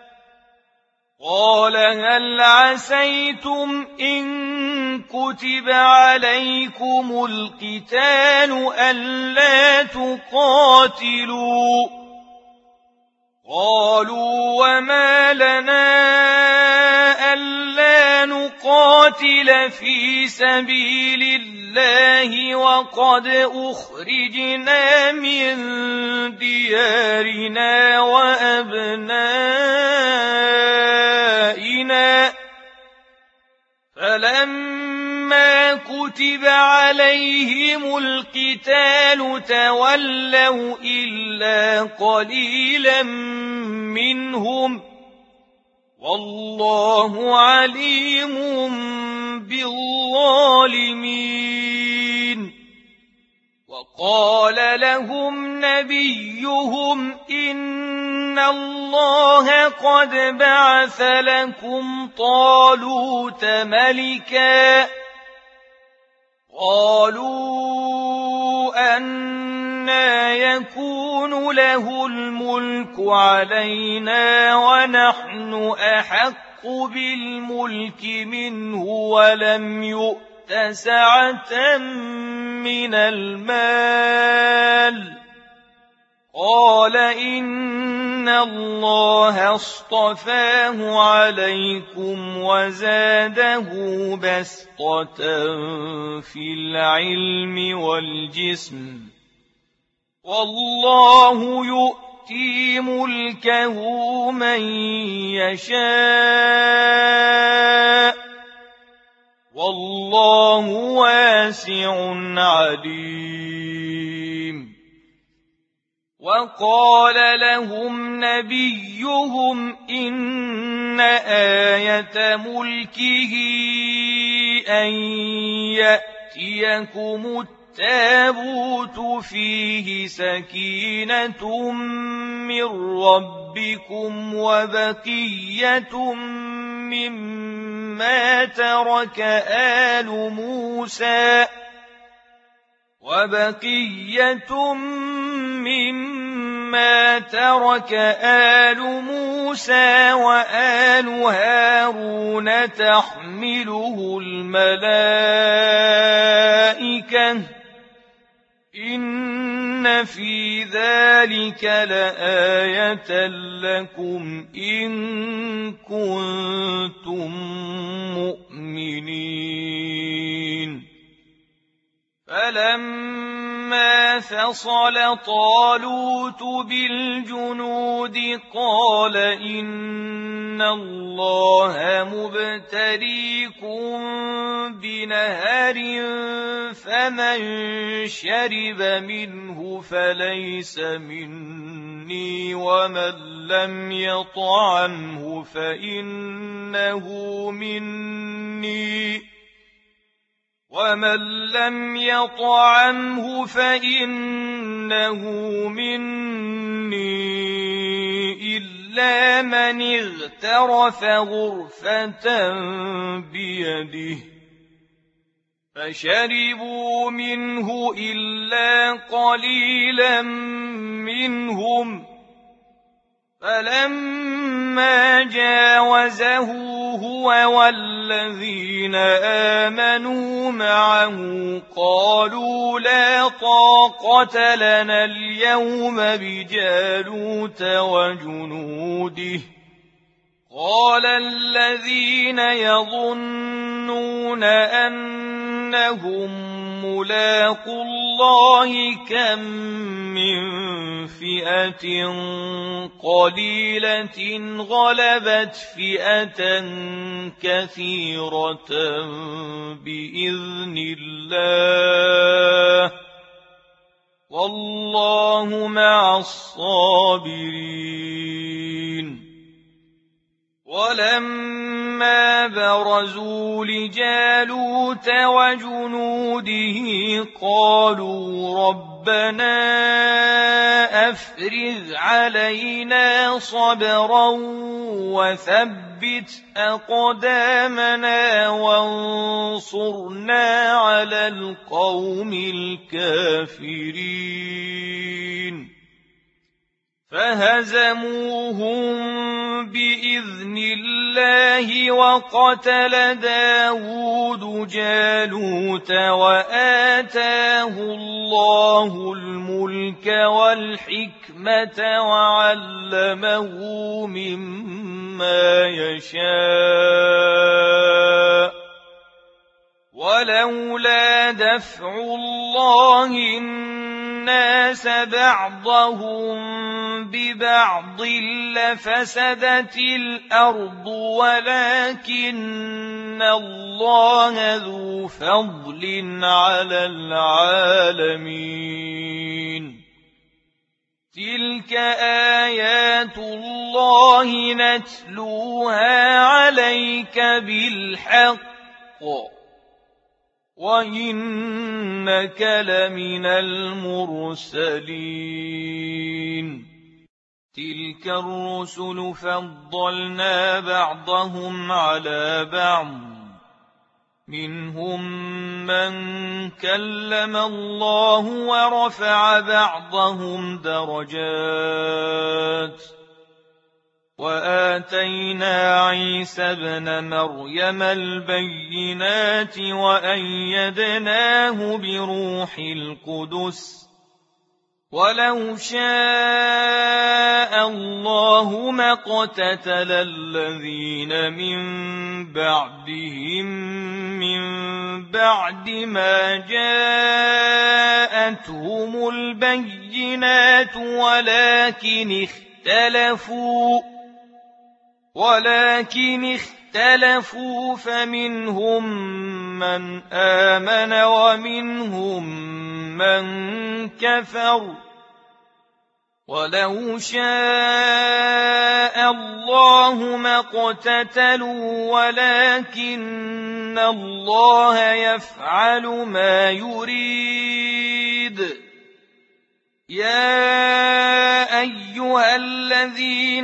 قال هل عسيتم إن كتب عليكم القتال ألا تقاتلوا قالوا وما لنا ألا نقاتل في سبيل الله وقد أخرجنا من ديارنا وأبنائنا فلما كتب عليهم القتال تولوا إلا قليلا منهم والله عليم بالظالمين وقال لهم نبيهم إن الله قد بعث لكم طالوت ملكا قالوا أنى يكون له الملك علينا ونحن أحق بالملك منه ولم يؤت سعة من المال قال إن الله اصطفاه عليكم وزاده بسطة في العلم والجسم والله يؤتي ملكه من يشاء والله واسع عليم. وقال لهم نبيهم إن آية ملكه أن يأتيكم التابوت فيه سكينة من ربكم وبقية مما ترك آل موسى وبقية مما ترك آل موسى وآل هارون تحمله الملائكة إن في ذلك لآية لكم إن كنتم مؤمنين. فلما فصل طالوت بالجنود قال إن الله مبتليكم بنهر فمن شرب منه فليس مني ومن لم يطعمه فإنه مني ومن لم يطعمه فإنه مني إلا من اغترف غرفة بيده فشربوا منه إلا قليلا منهم فلما جاوزه هو والذين آمنوا معه قالوا لا طاقة لنا اليوم بجالوت وجنوده قال الذين يظنون أنهم ملاقو الله كم من فئة قليلة غلبت فئة كثيرة بإذن الله والله مع الصابرين. ولما برزوا لجالوت وجنوده قالوا ربنا أفرغ علينا صبرا وثبت أقدامنا وانصرنا على القوم الكافرين. فهزموهم بإذن الله وقتل داود جالوت وآتاه الله الملك والحكمة وعلمه مما يشاء ولولا دفع الله الناس بعضهم ببعض لفسدت الأرض ولكن الله ذو فضل على العالمين. تلك آيات الله نتلوها عليك بالحق وإنك لمن المرسلين. تلك الرسل فضلنا بعضهم على بعض منهم من كلم الله ورفع بعضهم درجات وآتينا عيسى ابن مريم البينات وأيدناه بروح القدس ولو شاء الله ما اقتتل الذين من بعدهم من بعد ما جاءتهم البينات ولكن اختلفوا ولكن اختلفوا فمنهم من آمن ومنهم من كفر ولو شاء الله ما اقتتلوا ولكن الله يفعل ما يريد يا أيها الذين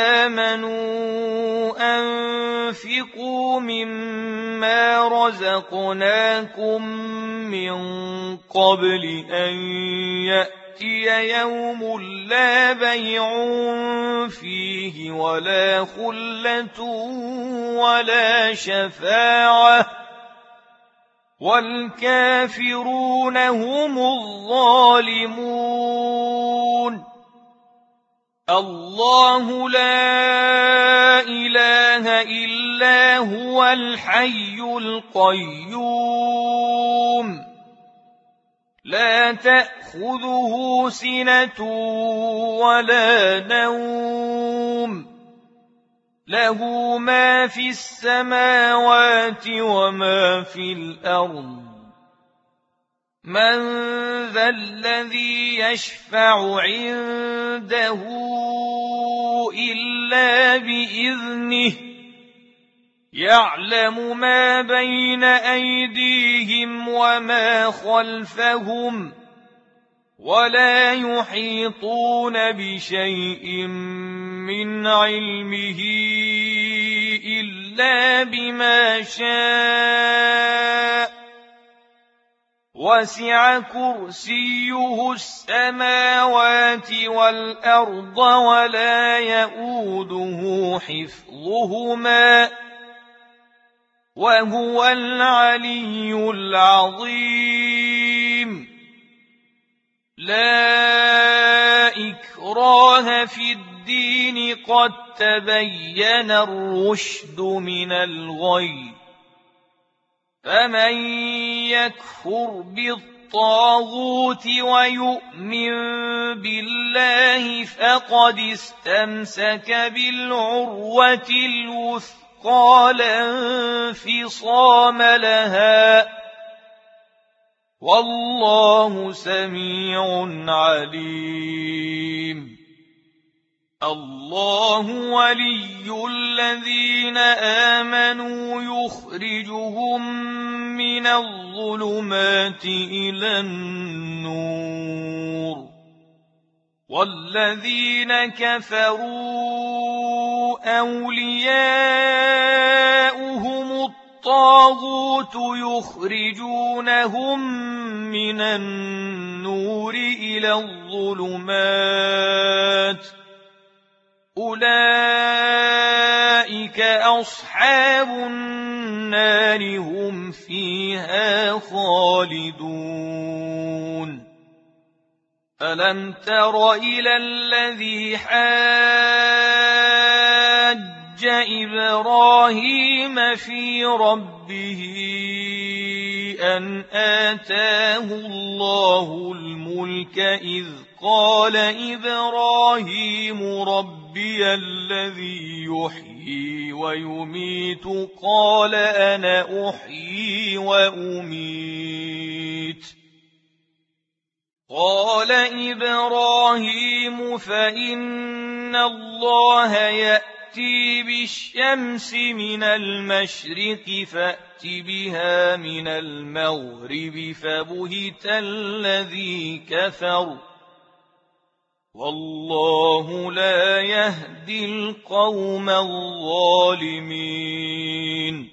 آمنوا أنفقوا مما رزقناكم من قبل أن يأتي يوم لا بيع فيه ولا خلة ولا شفاعة والكافرون هم الظالمون الله لا إله إلا هو الحي القيوم لا تأخذه سنة ولا نوم له ما في السماوات وما في الأرض من ذا الذي يشفع عنده إلا بإذنه يعلم ما بين أيديهم وما خلفهم ولا يحيطون بشيء من علمه إلا بما شاء وسع كرسيه السماوات والأرض ولا يئوده حفظهما وهو العلي العظيم لا إكراه في الدين قد تبين الرشد من الغي فمن يكفر بالطاغوت ويؤمن بالله فقد استمسك بالعروة الوثقى لا انفصام لها والله سميع عليم الله ولي الذين آمنوا يخرجهم من الظلمات إلى النور والذين كفروا أولياؤهم الطاغوت يخرجونهم من النور إلى الظلمات أولئك أصحاب النار هم فيها خالدون ألم تر إلى الذي حاج إبراهيم في ربه أن آتاه الله الملك إذ قال إبراهيم ربي الذي يحيي ويميت قال أنا أحيي وأميت قال إبراهيم فإن الله يأتي بالشمس من المشرق فأت بها من المغرب فبهت الذي كفر والله لا يهدي القوم الظالمين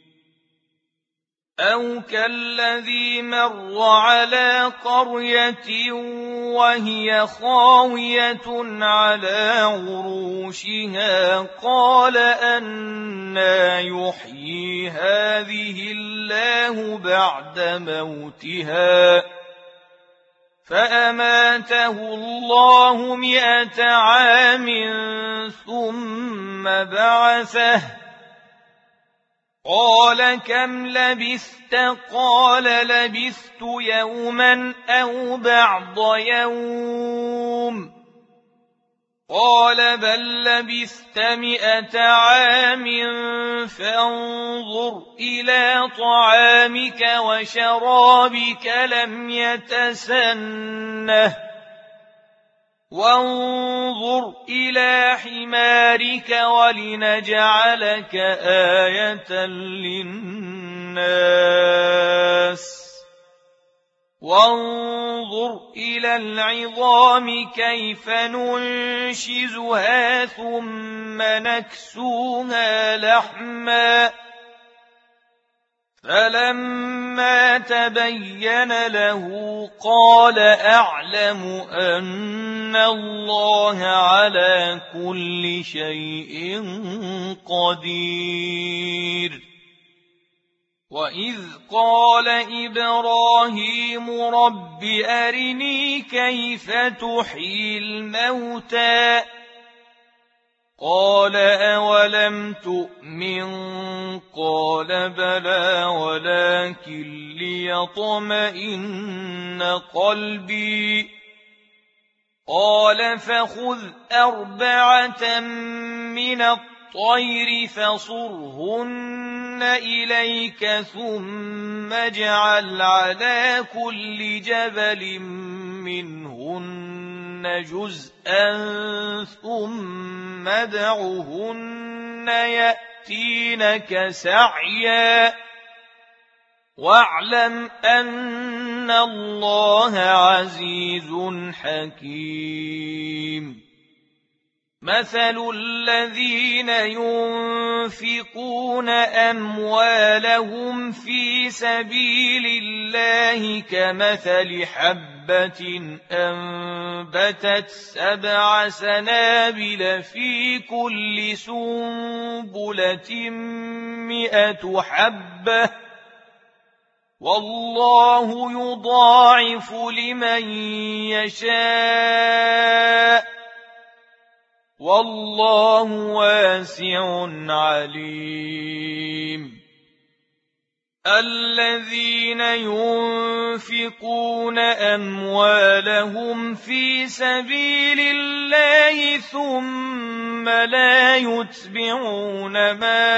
أو كالذي مر على قرية وهي خاوية على عروشها قال أنى يحيي هذه الله بعد موتها فأماته الله مئة عام ثم بعثه قال كم لبثت قال لبثت يوما أو بعض يوم قال بل لبثت مئة عام فانظر إلى طعامك وشرابك لم يتسنه وانظر إلى حمارك ولنجعلك آية للناس وانظر إلى العظام كيف ننشزها ثم نكسوها لحما فلما تبين له قال أعلم أن الله على كل شيء قدير وإذ قال إبراهيم رب أرني كيف تحيي الموتى قال أولم تؤمن قال بلى ولكن ليطمئن قلبي قال فخذ أربعة من الطير فصرهن إليك ثم اجعل على كل جبل منهن جزءا ثم ادعهن يأتينك سعيا واعلم أن الله عزيز حكيم مثل الذين ينفقون أموالهم في سبيل الله كمثل حبة أنبتت سبع سنابل في كل سنبلة مئة حبة والله يضاعف لمن يشاء والله واسع عليم الذين ينفقون أموالهم في سبيل الله ثم لا يتبعون ما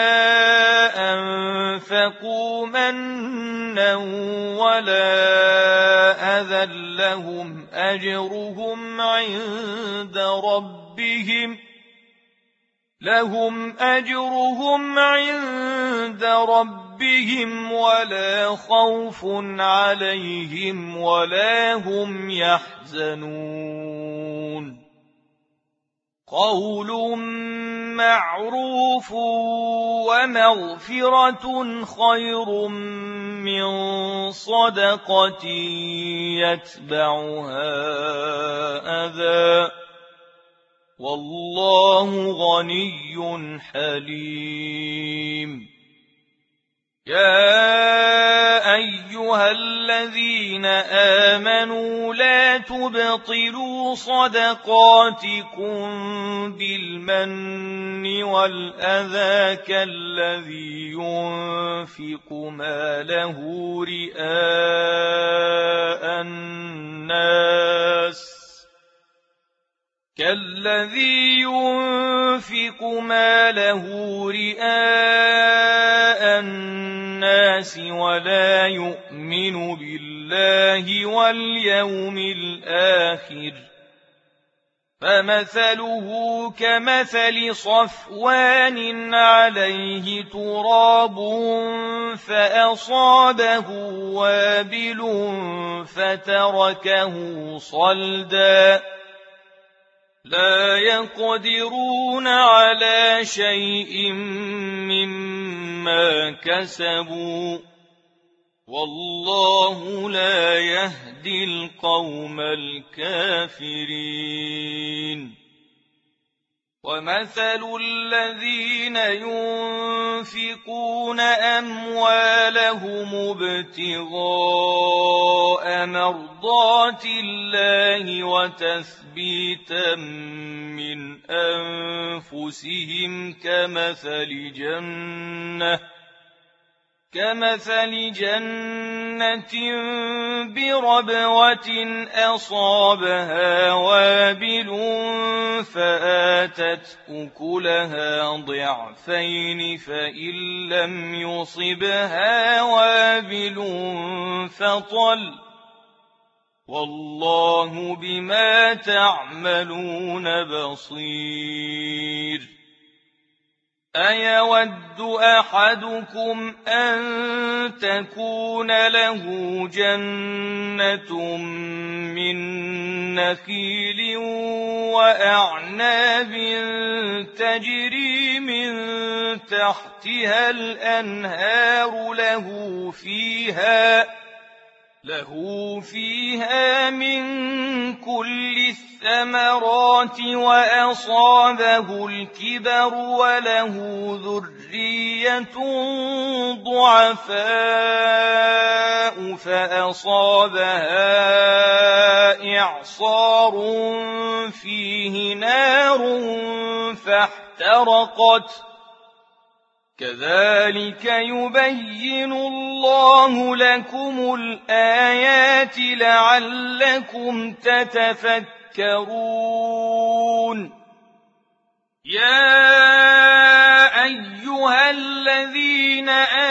أنفقوا منا ولا أذى لهم أجرهم عند ربهم لهم أجرهم عند ربهم ولا خوف عليهم ولا هم يحزنون قول معروف ومغفرة خير من صدقة يتبعها أذى والله غني حليم يا أيها الذين آمنوا لا تبطلوا صدقاتكم بالمن والأذى كالذي ينفق ماله رئاء الناس كالذي ينفق ماله رئاء الناس ولا يؤمن بالله واليوم الآخر فمثله كمثل صفوان عليه تراب فأصابه وابل فتركه صلدا لا يقدرون على شيء مما كسبوا والله لا يهدي القوم الكافرين ومثل الذين ينفقون أموالهم ابتغاء مرضات الله وتثبيتا من أنفسهم كمثل جنة كمثل جنة بربوة أصابها وابل فآتت أكلها ضعفين فإن لم يصبها وابل فطل والله بما تعملون بصير. أيود أحدكم أن تكون له جنة من نخيل وأعناب تجري من تحتها الأنهار له فيها له فيها من كل الثمرات وأصابه الكبر وله ذرية ضعفاء فأصابها إعصار فيه نار فاحترقت كذلك يبين الله لكم الآيات لعلكم تتفكرون. يا أيها الذين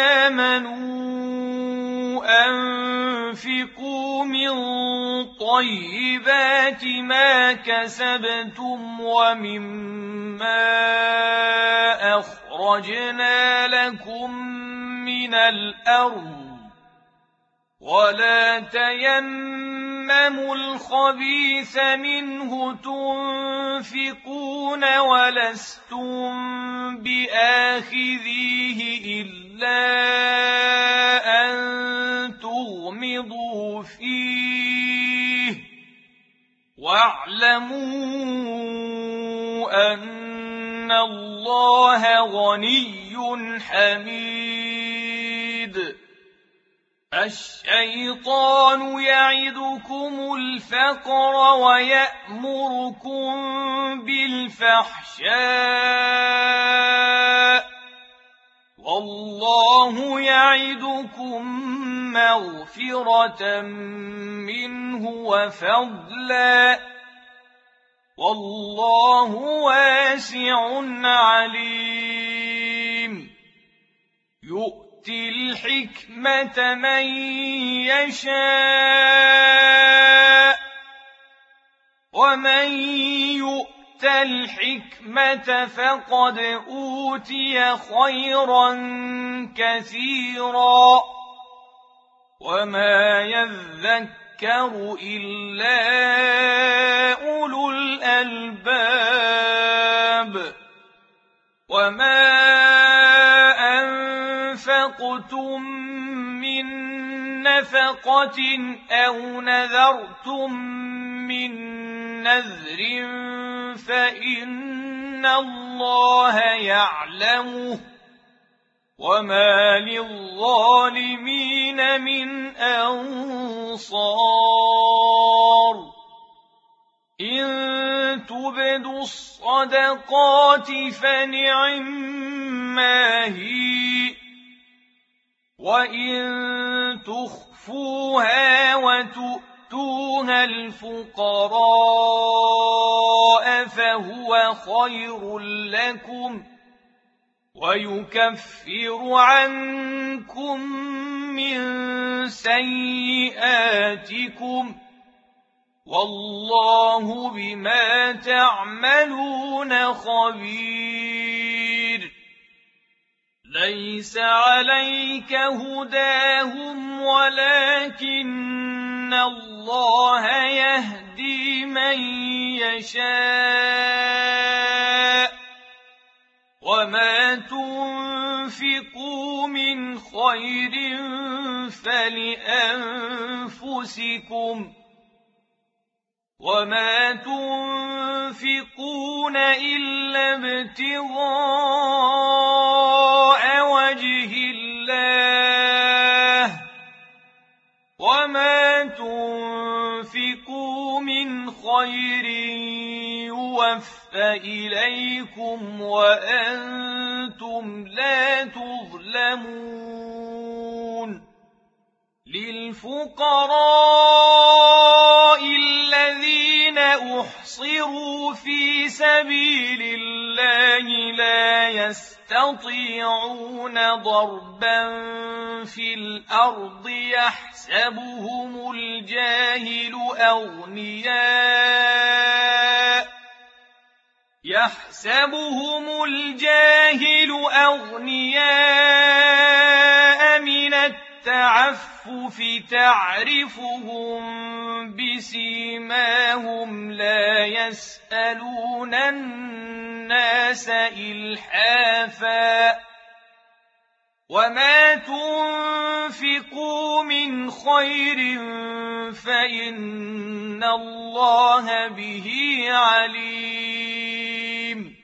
آمنوا أنفقوا من طيبات ما كسبتم ومما أخرجنا لكم من الأرض ولا تيمموا الخبيث منه تنفقون ولستم بآخذيه إلا أن تغمضوا فيه واعلموا أن الله غني حميد. الشيطان يعدكم الفقر ويأمركم بالفحشاء والله يعدكم مغفرة منه وفضلا والله واسع عليم. يؤتي الحكمة من يشاء ومن يؤت الحكمة فقد أوتي خيرا كثيرا وما يذكر إلا أولو الألباب. وما أنفقتم من نفقة أو نذرتم من نذر فإن الله يعلمه وما للظالمين من أنصار. إن تبدوا الصدقات فنعما هي وإن تخفوها وتؤتوها الفقراء فهو خير لكم ويكفر عنكم من سيئاتكم والله بما تعملون خبير. ليس عليك هداهم ولكن الله يهدي من يشاء وما تنفقوا من خير فلأنفسكم وما تنفقون إلا ابتغاء وجه الله وما تنفقوا من خير يوفى إليكم وأنتم لا تظلمون للفقراء الذين أحصروا في سبيل الله لا يستطيعون ضربا في الأرض يحسبهم الجاهل أغنياء يحسبهم الجاهل أغنياء من التعفف تعرفهم بسيماهم لا يسألون الناس إلحافا وما تنفقوا من خير فإن الله به عليم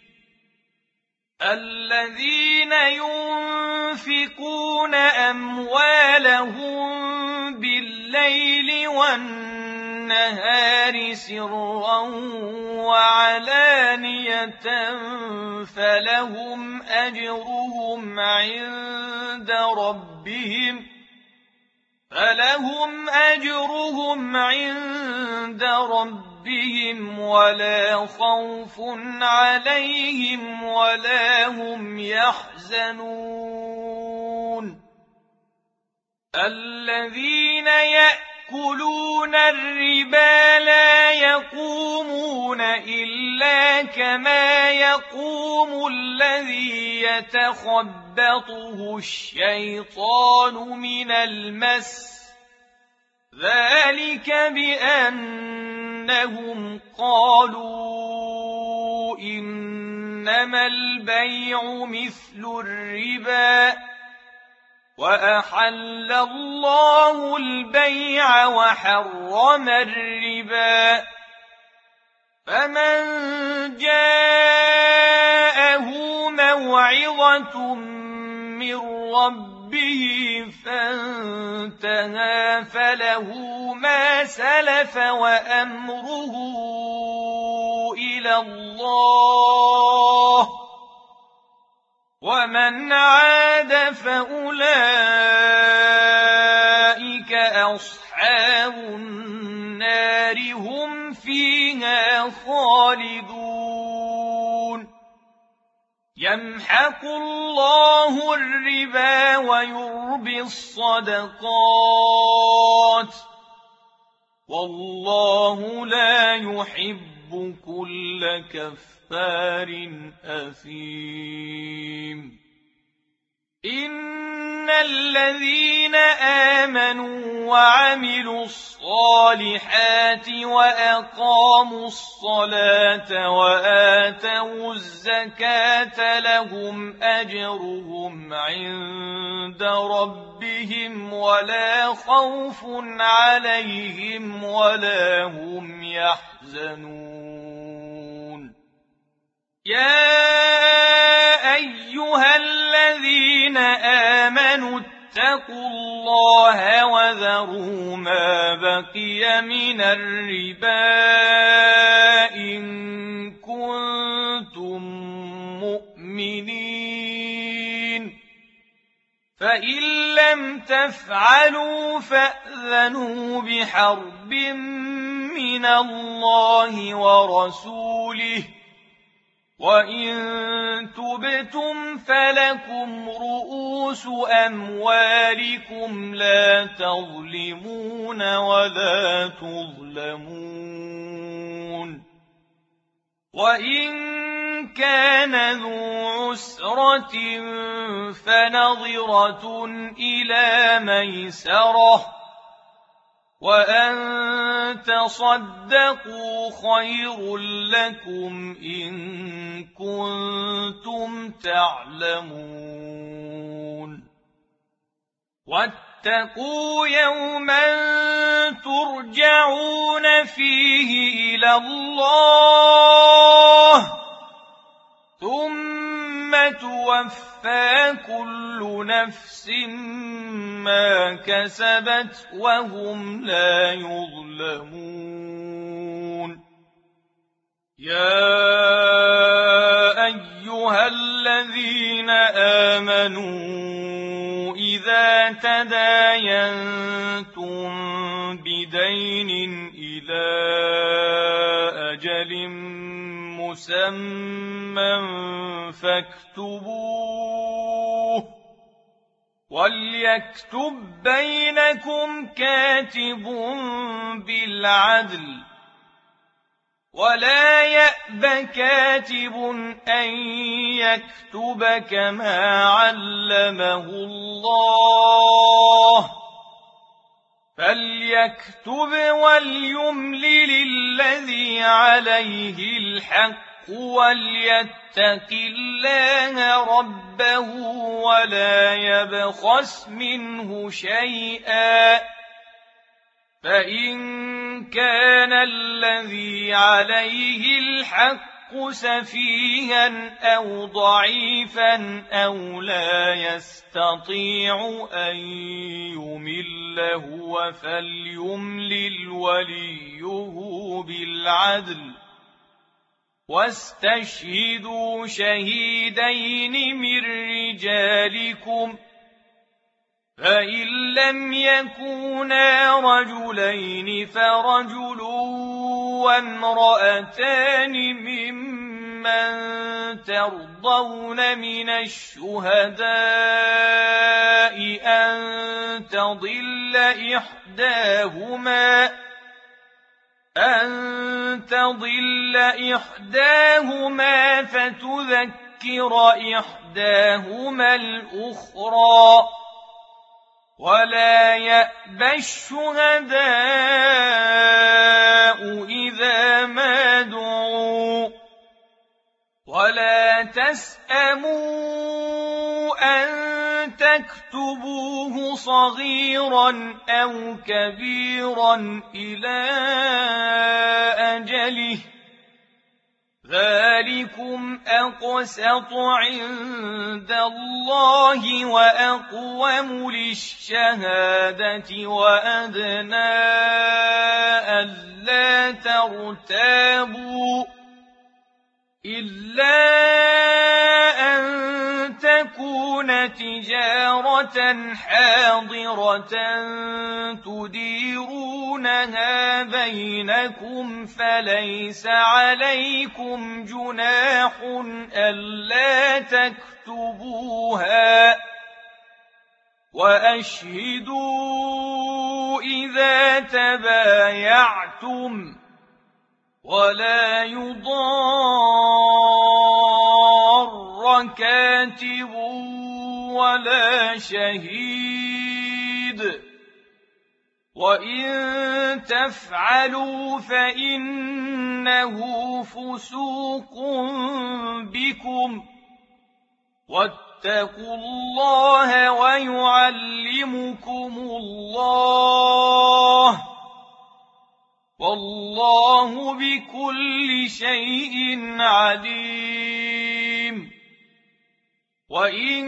الذين ينفقون أموالهم بالليل والنهار سرا وعلانية فلهم أجرهم عند ربهم فلهم أجرهم عند ربهم ولا خوف عليهم ولا هم يحزنون الذين يأكلون الربا لا يقومون إلا كما يقوم الذي يتخبطه الشيطان من المس ذلك بأنهم قالوا إنما البيع مثل الربا وأحل الله البيع وحرم الربا فمن جاءه موعظة من ربه فانتهى فله ما سلف وأمره إلى الله ومن عاد فأولئك أصحاب النار هم فيها خالدون يمحق الله الربا ويربي الصدقات والله لا يحب كل كفار أثيم إن الذين آمنوا وعملوا الصالحات وأقاموا الصلاة وآتوا الزكاة لهم أجرهم عند ربهم ولا خوف عليهم ولا هم يحزنون يا أيها الذين آمنوا اتقوا الله وذروا ما بقي من الربا إن كنتم مؤمنين فإن لم تفعلوا فأذنوا بحرب من الله ورسوله وإن تبتم فلكم رؤوس أموالكم لا تظلمون ولا تظلمون وإن كان ذو عسرة فنظرة إلى ميسرة وأن تصدقوا خير لكم إن كنتم تعلمون واتقوا يوما ترجعون فيه إلى الله ثم توفى كل نفس ما كسبت وهم لا يظلمون. يا أيها الذين آمنوا إذا تداينتم بدين إلى أجل مسمى فاكتبوه، وليكتب بينكم كاتب بالعدل، ولا يأب كاتب أن يكتب كما علمه الله، فليكتب وليملل الذي عليه الحق وليتق الله ربه ولا يبخس منه شيئا، فإن كان الذي عليه الحق سفيها أو ضعيفا أو لا يستطيع أن يمل هو فليملل وليه بالعدل، واستشهدوا شهيدين من رجالكم، فإن لم يكونا رجلين فرجل وامرأتان ممن ترضون من الشهداء أن تضل إحداهما أن تضل إحداهما فتذكر إحداهما الأخرى، ولا يأبى الشهداء إذا ما دعوا، ولا تسأموا أن تكتبوه صغيرا أو كبيرا إلى أجله، ذلكم أقسط عند الله وأقوم للشهادة وأدنى ألا ترتابوا، إلا أن تكون تجارة حاضرة تديرونها بينكم فليس عليكم جناح ألا تكتبوها، وأشهدوا إذا تبايعتم، ولا يضار كاتب ولا شهيد، وإن تفعلوا فإنه فسوق بكم، واتقوا الله ويعلمكم الله، والله بكل شيء عليم. وإن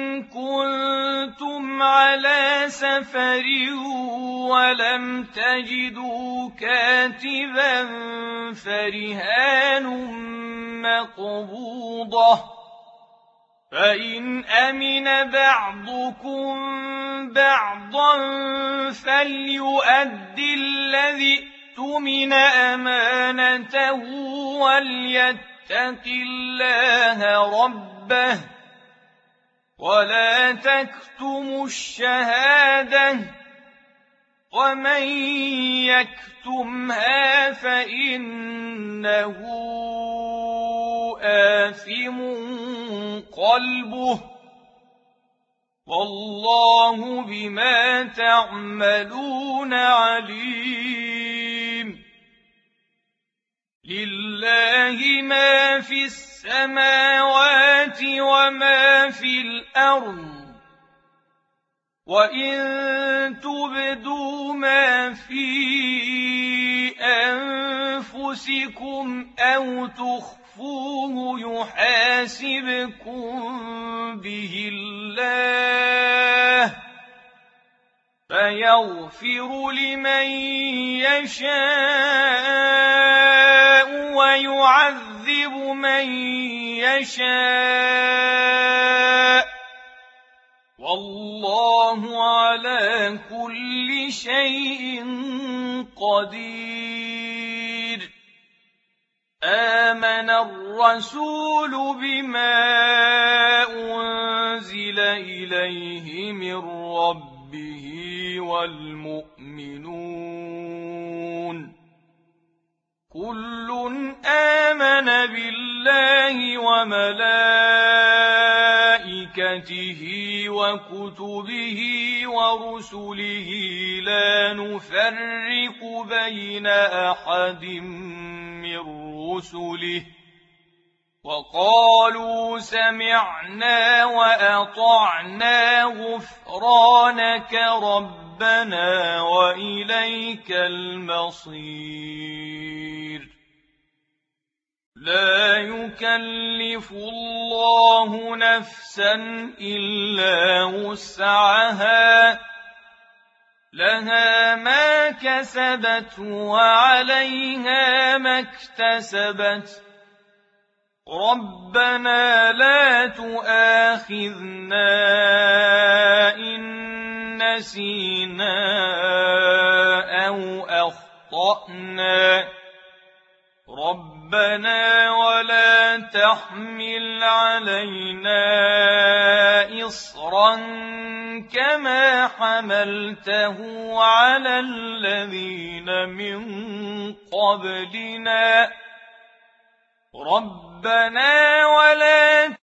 كنتم على سفر ولم تجدوا كاتبا فرهان مقبوضة، فإن أمن بعضكم بعضا فليؤدي الذي اؤتمن أمانته وليتق الله ربه، ولا تكتموا الشهادة، ومن يكتمها فإنه آثم قلبه، والله بما تعملون عليم. لله ما في السماوات وما في الأرض، وإن تبدوا ما في أنفسكم أو تخفوه يحاسبكم به الله، يغفر لمن يشاء ويعذب من يشاء والله على كل شيء قدير. آمن الرسول بما أنزل إليه من ربه والمؤمنون كل آمن بالله وملائكته وكتبه ورسله لا نفرق بين أحد من رسله وقالوا سمعنا وأطعنا غفرانك ربنا وإليك المصير. لا يكلف الله نفسا إلا وسعها لها ما كسبت وعليها ما اكتسبت ربنا لا تؤاخذنا إن نسينا أو أخطأنا ربنا ولا تحمل علينا إصرا كما حملته على الذين من قبلنا ربنا ولا